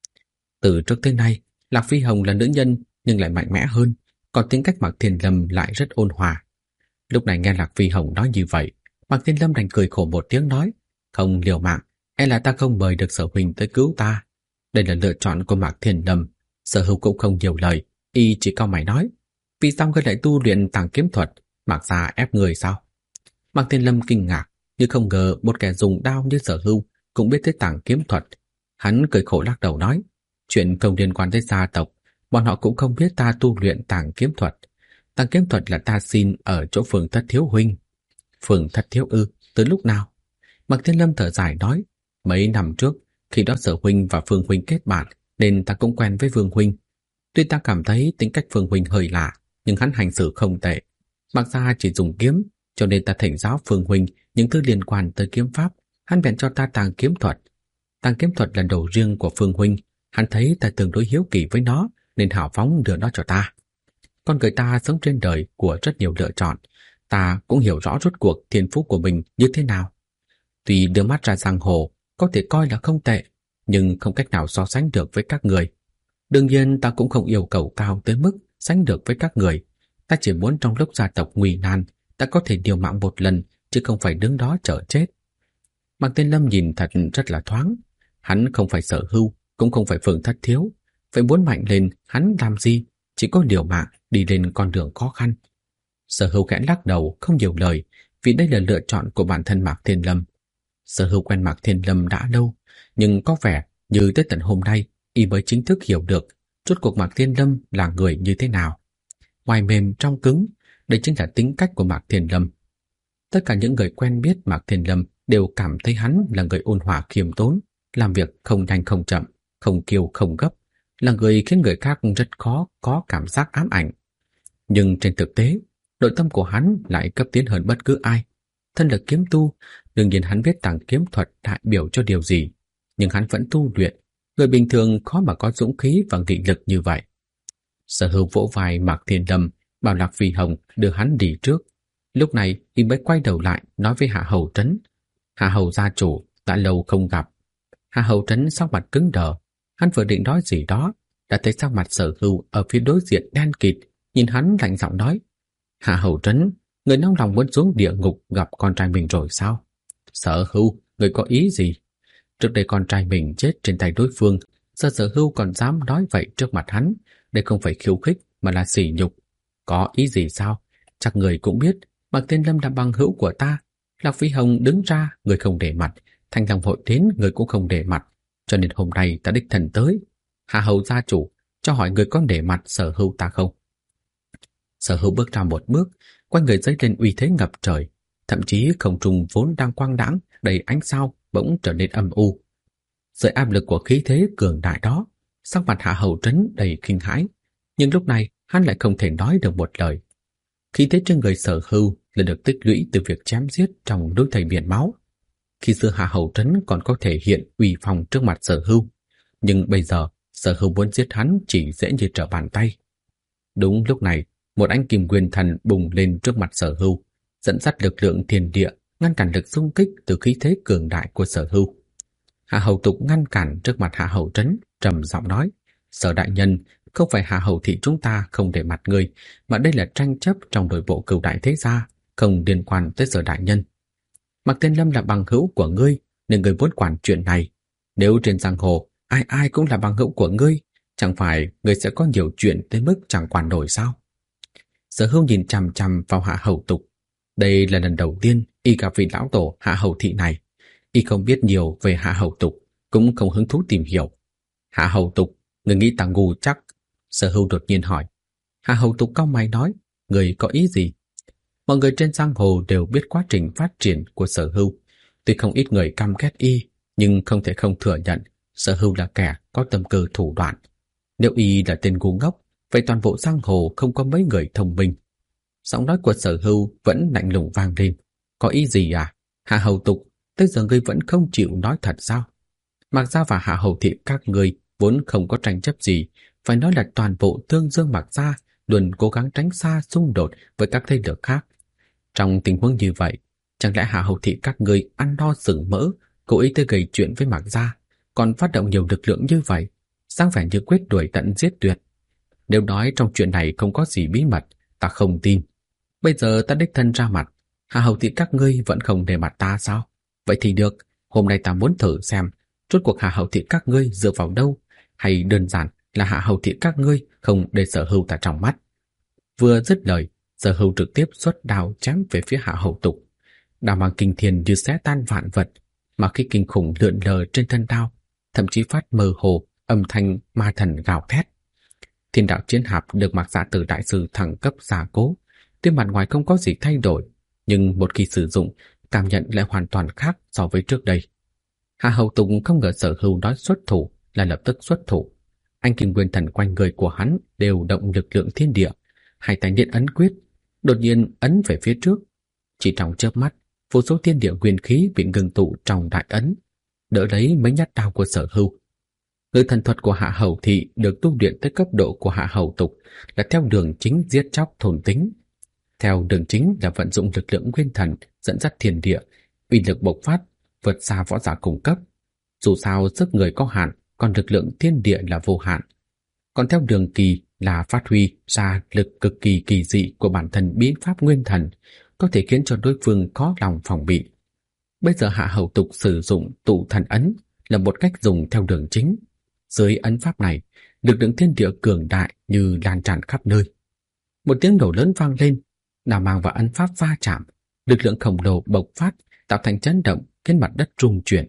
Từ trước tới nay, Lạc Phi Hồng là nữ nhân nhưng lại mạnh mẽ hơn, còn tính cách Mạc Thiên Lâm lại rất ôn hòa. Lúc này nghe Lạc Phi Hồng nói như vậy, Mạc Thiên Lâm đành cười khổ một tiếng nói, không liều mạng, e là ta không mời được Sở huynh tới cứu ta. Đây là lựa chọn của Mạc Thiên Lâm. Sở Hưu cũng không nhiều lời, y chỉ cau mày nói, vì sao ngươi lại tu luyện tàng kiếm thuật, Mạc gia ép người sao? Mạc Thiên Lâm kinh ngạc, nhưng không ngờ một kẻ dùng đao như Sở Hưu cũng biết tới tàng kiếm thuật. Hắn cười khổ lắc đầu nói, chuyện không liên quan tới gia tộc, bọn họ cũng không biết ta tu luyện tàng kiếm thuật. Tàng kiếm thuật là ta xin ở chỗ Phường Thất Thiếu huynh. Phường Thất Thiếu ư? Từ lúc nào? Mạc Thiên Lâm thở dài nói, mấy năm trước, khi đó Sở huynh và Phương huynh kết bạn, nên ta cũng quen với Phương huynh. Tuy ta cảm thấy tính cách Phương huynh hơi lạ, nhưng hắn hành xử không tệ. Mặc ra chỉ dùng kiếm, cho nên ta thỉnh giáo Phương huynh những thứ liên quan tới kiếm pháp, hắn bèn cho ta tàng kiếm thuật. Tàng kiếm thuật là đồ riêng của Phương huynh, hắn thấy ta tương đối hiếu kỳ với nó, nên hào phóng đưa nó cho ta. Con người ta sống trên đời của rất nhiều lựa chọn, ta cũng hiểu rõ rốt cuộc thiên phú của mình như thế nào. Tuy đưa mắt ra giang hồ có thể coi là không tệ, nhưng không cách nào so sánh được với các người. Đương nhiên ta cũng không yêu cầu cao tới mức sánh được với các người. Ta chỉ muốn trong lúc gia tộc nguy nan, ta có thể điều mạng một lần, chứ không phải đứng đó chờ chết. Mạc Thiên Lâm nhìn thật rất là thoáng. Hắn không phải Sở Hưu, cũng không phải Phường Thất Thiếu. Vậy muốn mạnh lên, hắn làm gì? Chỉ có điều mạng, đi lên con đường khó khăn. Sở Hưu khẽ lắc đầu, không nhiều lời, vì đây là lựa chọn của bản thân Mạc Thiên Lâm. Sở Hưu quen Mạc Thiên Lâm đã lâu, nhưng có vẻ như tới tận hôm nay, y mới chính thức hiểu được rốt cuộc Mạc Thiên Lâm là người như thế nào. Ngoài mềm trong cứng, đây chính là tính cách của Mạc Thiên Lâm. Tất cả những người quen biết Mạc Thiên Lâm đều cảm thấy hắn là người ôn hòa khiêm tốn, làm việc không nhanh không chậm, không kiêu không gấp, là người khiến người khác rất khó có cảm giác ám ảnh. Nhưng trên thực tế, nội tâm của hắn lại cấp tiến hơn bất cứ ai. Thân là kiếm tu, đương nhiên hắn biết tàng kiếm thuật đại biểu cho điều gì, nhưng hắn vẫn tu luyện. Người bình thường khó mà có dũng khí và nghị lực như vậy. Sở Hưu vỗ vai Mạc Thiên Lâm, bảo Lạc Phi Hồng đưa hắn đi trước. Lúc này y mới quay đầu lại nói với Hạ Hầu Trấn, Hạ Hầu gia chủ, đã lâu không gặp. Hạ Hầu Trấn sắc mặt cứng đờ, hắn vừa định nói gì đó, đã thấy sắc mặt Sở Hưu ở phía đối diện đen kịt, nhìn hắn lạnh giọng nói, Hạ Hầu Trấn, người nóng lòng muốn xuống địa ngục gặp con trai mình rồi sao? Sở Hưu, người có ý gì? Trước đây con trai mình chết trên tay đối phương, giờ Sở Hưu còn dám nói vậy trước mặt hắn, đây không phải khiêu khích mà là sỉ nhục. Có ý gì sao? Chắc người cũng biết, Mạc Thiên Lâm là bằng hữu của ta. Lạc Phi Hồng đứng ra, người không để mặt, Thanh Long hội đến, người cũng không để mặt, cho nên hôm nay ta đích thân tới. Hạ Hầu gia chủ, cho hỏi người có để mặt Sở Hưu ta không? Sở Hưu bước ra một bước, quanh người dấy lên uy thế ngập trời, thậm chí không trung vốn đang quang đãng đầy ánh sao bỗng trở nên âm u. Dưới áp lực của khí thế cường đại đó, sắc mặt Hạ Hầu Trấn đầy kinh hãi, nhưng lúc này hắn lại không thể nói được một lời. Khí thế trên người Sở Hưu là được tích lũy từ việc chém giết trong núi thây biển máu. Khi xưa Hạ Hầu Trấn còn có thể hiện uy phong trước mặt Sở Hưu, nhưng bây giờ Sở Hưu muốn giết hắn chỉ dễ như trở bàn tay. Đúng lúc này, một ánh kim nguyên thần bùng lên trước mặt Sở Hưu, dẫn dắt lực lượng thiên địa, ngăn cản lực xung kích từ khí thế cường đại của Sở Hưu. Hạ Hầu Tục ngăn cản trước mặt Hạ Hầu Trấn, trầm giọng nói, Sở đại nhân, không phải Hạ Hầu thị chúng ta không để mặt người, mà đây là tranh chấp trong nội bộ Cửu đại thế gia. không liên quan tới Sở đại nhân. Mạc Thiên Lâm là bằng hữu của ngươi, nên ngươi vốn quản chuyện này. Nếu trên giang hồ ai ai cũng là bằng hữu của ngươi, chẳng phải ngươi sẽ có nhiều chuyện tới mức chẳng quản nổi sao? Sở Hưu nhìn chằm chằm vào Hạ Hầu Tục. Đây là lần đầu tiên y gặp vị lão tổ Hạ Hầu Thị này. Y không biết nhiều về Hạ Hầu Tục, cũng không hứng thú tìm hiểu. Hạ Hầu Tục, người nghĩ ta ngu chắc? Sở Hưu đột nhiên hỏi. Hạ Hầu Tục cau mày nói, người có ý gì? Mọi người trên giang hồ đều biết quá trình phát triển của Sở Hưu. Tuy không ít người căm ghét y, nhưng không thể không thừa nhận Sở Hưu là kẻ có tâm cơ thủ đoạn. Nếu y là tên ngu ngốc, vậy toàn bộ giang hồ không có mấy người thông minh. Giọng nói của Sở Hưu vẫn lạnh lùng vang lên. Có ý gì à? Hạ Hầu Tục, tới giờ ngươi vẫn không chịu nói thật sao? Mạc Gia và Hạ Hầu Thị các ngươi vốn không có tranh chấp gì, phải nói là toàn bộ Tương Dương Mạc Gia luôn cố gắng tránh xa xung đột với các thế lực khác. Trong tình huống như vậy, chẳng lẽ Hạ Hầu Thị các ngươi ăn no sừng mỡ, cố ý tới gây chuyện với Mạc Gia, còn phát động nhiều lực lượng như vậy, sang vẻ như quyết đuổi tận giết tuyệt? Nếu nói trong chuyện này không có gì bí mật, ta không tin. Bây giờ ta đích thân ra mặt, Hạ Hầu Thị các ngươi vẫn không để mặt ta sao? Vậy thì được, hôm nay ta muốn thử xem rốt cuộc Hạ Hầu Thị các ngươi dựa vào đâu, hay đơn giản là Hạ Hầu Thị các ngươi không để Sở Hưu ta trong mắt. Vừa dứt lời, Sở Hưu trực tiếp xuất đao chém về phía Hạ Hầu Tục. Đao mang kinh thiên như xé tan vạn vật, mà khi kinh khủng lượn lờ trên thân đao, thậm chí phát mơ hồ âm thanh ma thần gào thét. Thiên đạo chiến hạp được Mạc Gia Tử đại sư thẳng cấp gia cố, tuy mặt ngoài không có gì thay đổi, nhưng một khi sử dụng, cảm nhận lại hoàn toàn khác so với trước đây. Hạ Hầu Tục không ngờ Sở Hưu nói xuất thủ là lập tức xuất thủ. Anh kim nguyên thần quanh người của hắn đều động lực lượng thiên địa, hai tay niết ấn quyết, đột nhiên ấn về phía trước. Chỉ trong chớp mắt, vô số thiên địa nguyên khí bị ngưng tụ trong đại ấn, đỡ lấy mấy nhát đao của Sở Hưu. Người thần thuật của Hạ Hầu Thị được tu luyện tới cấp độ của Hạ Hầu Tục là theo đường chính giết chóc thôn tính. Theo đường chính là vận dụng lực lượng nguyên thần dẫn dắt thiên địa, uy lực bộc phát vượt xa võ giả cùng cấp. Dù sao sức người có hạn, còn lực lượng thiên địa là vô hạn. Còn theo đường kỳ là phát huy ra lực cực kỳ kỳ dị của bản thân bí pháp nguyên thần, có thể khiến cho đối phương khó lòng phòng bị. Bây giờ Hạ Hầu Tục sử dụng tụ thần ấn là một cách dùng theo đường chính. Dưới ấn pháp này, lực lượng thiên địa cường đại như lan tràn khắp nơi. Một tiếng nổ lớn vang lên, đao mang và ấn pháp va chạm, lực lượng khổng lồ bộc phát tạo thành chấn động khiến mặt đất rung chuyển.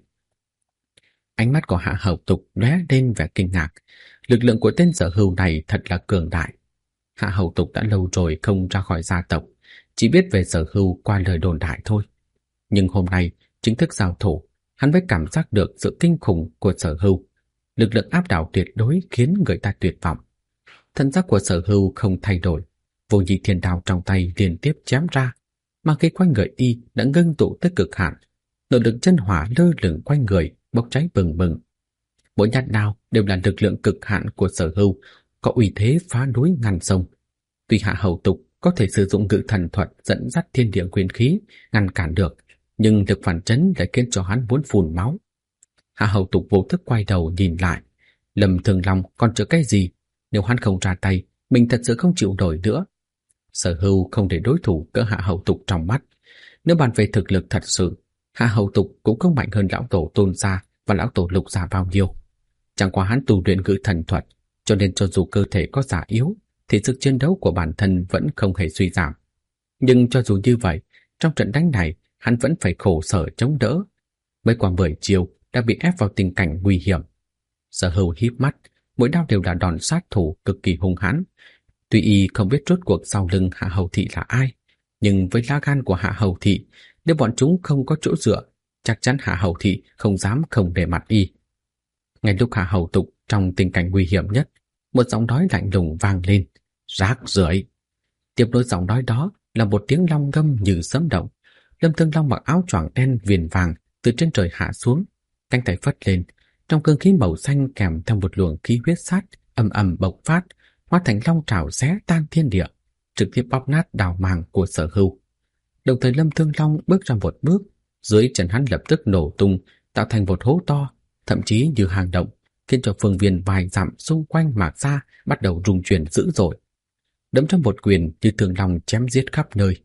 Ánh mắt của Hạ Hầu Tục lóe lên vẻ kinh ngạc. Lực lượng của tên Sở Hưu này thật là cường đại. Hạ Hầu Tục đã lâu rồi không ra khỏi gia tộc, chỉ biết về Sở Hưu qua lời đồn đại thôi. Nhưng hôm nay chính thức giao thủ, hắn mới cảm giác được sự kinh khủng của Sở Hưu. Lực lượng áp đảo tuyệt đối khiến người ta tuyệt vọng. Thân xác của Sở Hưu không thay đổi, vô nhị thiên đao trong tay liên tiếp chém ra, mà khi quanh người y đã ngưng tụ tới cực hạn, nội lực chân hỏa lơ lửng quanh người bốc cháy bừng bừng. Mỗi nhát đao đều là lực lượng cực hạn của Sở Hưu, có uy thế phá núi ngăn sông. Tuy Hạ Hầu Tục có thể sử dụng ngự thần thuật dẫn dắt thiên địa nguyên khí ngăn cản được, nhưng lực phản chấn lại khiến cho hắn muốn phun máu. Hạ Hầu Tục vô thức quay đầu nhìn lại. Lâm Thường Long còn chờ cái gì? Nếu hắn không ra tay, mình thật sự không chịu nổi nữa. Sở Hưu không để đối thủ cỡ Hạ Hầu Tục trong mắt. Nếu bàn về thực lực thật sự, Hạ Hầu Tục cũng không mạnh hơn lão tổ Tôn gia và lão tổ Lục gia bao nhiêu. Chẳng qua hắn tu luyện ngự thần thuật, cho nên cho dù cơ thể có già yếu, thì sức chiến đấu của bản thân vẫn không hề suy giảm. Nhưng cho dù như vậy, trong trận đánh này, hắn vẫn phải khổ sở chống đỡ. Mới qua 10 chiều đã bị ép vào tình cảnh nguy hiểm. Sở Hưu híp mắt, mỗi đao đều là đòn sát thủ cực kỳ hung hãn. Tuy y không biết rốt cuộc sau lưng Hạ Hầu Thị là ai, nhưng với lá gan của Hạ Hầu Thị, nếu bọn chúng không có chỗ dựa, chắc chắn Hạ Hầu Thị không dám không để mặt y. Ngay lúc Hạ Hầu Tục trong tình cảnh nguy hiểm nhất, một giọng nói lạnh lùng vang lên, rác rưởi. Tiếp nối giọng nói đó là một tiếng long ngâm như sấm động. Lâm Thương Long mặc áo choàng đen viền vàng từ trên trời hạ xuống, cánh tay phất lên, trong cương khí màu xanh kèm theo một luồng khí huyết sát ầm ầm bộc phát, hóa thành long trảo xé tan thiên địa, trực tiếp bóp nát đào màng của Sở Hưu. Đồng thời Lâm Thương Long bước ra một bước, dưới chân hắn lập tức nổ tung, tạo thành một hố to, thậm chí như hang động, khiến cho phương viên vài dặm xung quanh Mạc Gia bắt đầu rung chuyển dữ dội. Đấm trong một quyền như thường long chém giết khắp nơi.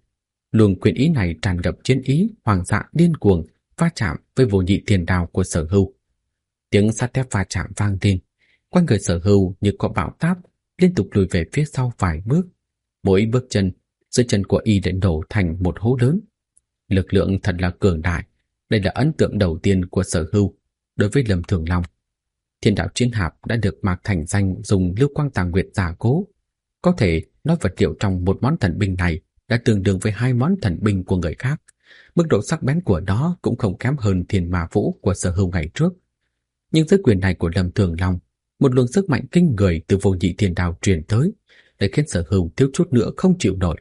Luồng quyền ý này tràn ngập chiến ý, hoàng dạ điên cuồng, va chạm với vô nhị thiên đao của Sở Hưu. Tiếng sắt thép va chạm vang lên, quanh người Sở Hưu như có bão táp, liên tục lùi về phía sau vài bước. Mỗi bước chân, dưới chân của y đã nổ thành một hố lớn. Lực lượng thật là cường đại. Đây là ấn tượng đầu tiên của Sở Hưu đối với Lâm Thường Long. Thiên đạo chiến hạp đã được Mạc Thành Danh dùng lưu quang tàng nguyệt giả cố. Có thể nói vật liệu trong một món thần binh này đã tương đương với 2 món thần binh của người khác. Mức độ sắc bén của nó cũng không kém hơn Thiên Ma Vũ của Sở Hưu ngày trước. Nhưng dưới quyền này của Lâm Thường Long, một luồng sức mạnh kinh người từ vô nhị thiên đao truyền tới, để khiến Sở Hưu thiếu chút nữa không chịu nổi.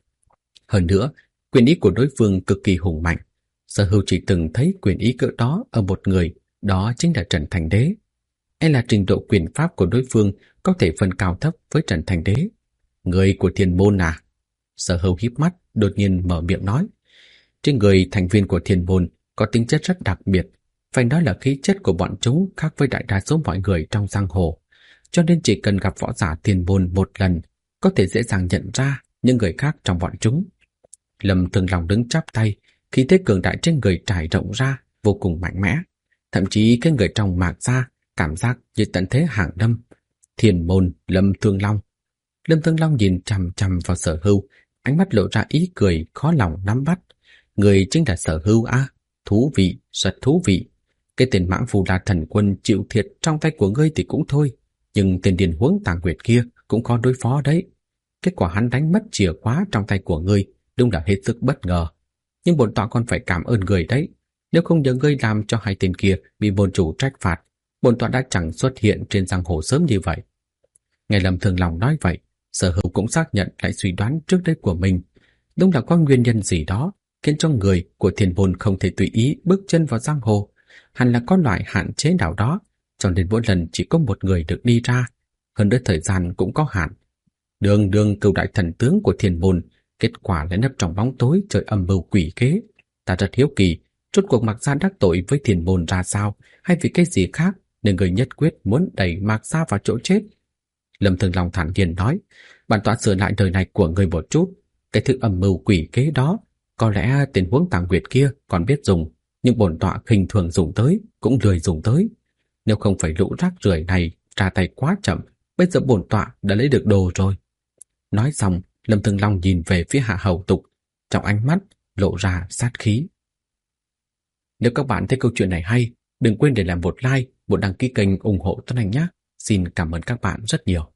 Hơn nữa, quyền ý của đối phương cực kỳ hùng mạnh. Sở Hưu chỉ từng thấy quyền ý cỡ đó ở một người, đó chính là Trần Thành Đế. Là trình độ quyền pháp của đối phương có thể phân cao thấp với Trần Thành Đế. Người của Thiên Môn à? Sở Hưu híp mắt, đột nhiên mở miệng nói. Trên người thành viên của Thiên Môn có tính chất rất đặc biệt, phải nói là khí chất của bọn chúng khác với đại đa số mọi người trong giang hồ, cho nên chỉ cần gặp võ giả Thiên Môn một lần, có thể dễ dàng nhận ra những người khác trong bọn chúng. Lâm Thường Long đứng chắp tay, khí thế cường đại trên người trải rộng ra, vô cùng mạnh mẽ. Thậm chí cái người trong Mạc gia cảm giác như tận thế hàng lâm. Thiên Môn Lâm Thường Long. Lâm Thường Long nhìn chằm chằm vào Sở Hưu, ánh mắt lộ ra ý cười khó lòng nắm bắt. Người chính là Sở Hưu à? Thú vị, rất thú vị. Cái tên Mãng Phù La Thần Quân chịu thiệt trong tay của ngươi thì cũng thôi, nhưng tên điền huống Tàng Nguyệt kia cũng khó đối phó đấy. Kết quả hắn đánh mất chìa khóa trong tay của ngươi, đúng là hết sức bất ngờ. Nhưng bổn tọa còn phải cảm ơn người đấy. Nếu không nhờ ngươi làm cho 2 tên kia bị môn chủ trách phạt, bổn tọa đã chẳng xuất hiện trên giang hồ sớm như vậy. Nghe Lâm Thường Long nói vậy, Sở Hưu cũng xác nhận lại suy đoán trước đây của mình. Đúng là có nguyên nhân gì đó khiến cho người của Thiên Môn không thể tùy ý bước chân vào giang hồ. Hẳn là có loại hạn chế nào đó, cho nên mỗi lần chỉ có một người được đi ra. Hơn nữa thời gian cũng có hạn. Đường đường cửu đại thần tướng của Thiên Môn, kết quả lại nấp trong bóng tối chơi âm mưu quỷ kế. Ta rất hiếu kỳ, rốt cuộc Mạc gia đắc tội với Thiên Môn ra sao, hay vì cái gì khác nên người nhất quyết muốn đẩy Mạc gia vào chỗ chết. Lâm Thường Long thản nhiên nói, bản tọa sửa lại đời này của người một chút. Cái thứ âm mưu quỷ kế đó, có lẽ tên huống Tàng Nguyệt kia còn biết dùng, nhưng bổn tọa khinh thường dùng tới, cũng lười dùng tới. Nếu không phải lũ rác rưởi này ra tay quá chậm, bây giờ bổn tọa đã lấy được đồ rồi. Nói xong, Lâm Thường Long nhìn về phía Hạ Hầu Tục, trong ánh mắt lộ ra sát khí. Nếu các bạn thấy câu chuyện này hay, đừng quên để làm một like, một đăng ký kênh ủng hộ Tuấn Anh nhé. Xin cảm ơn các bạn rất nhiều.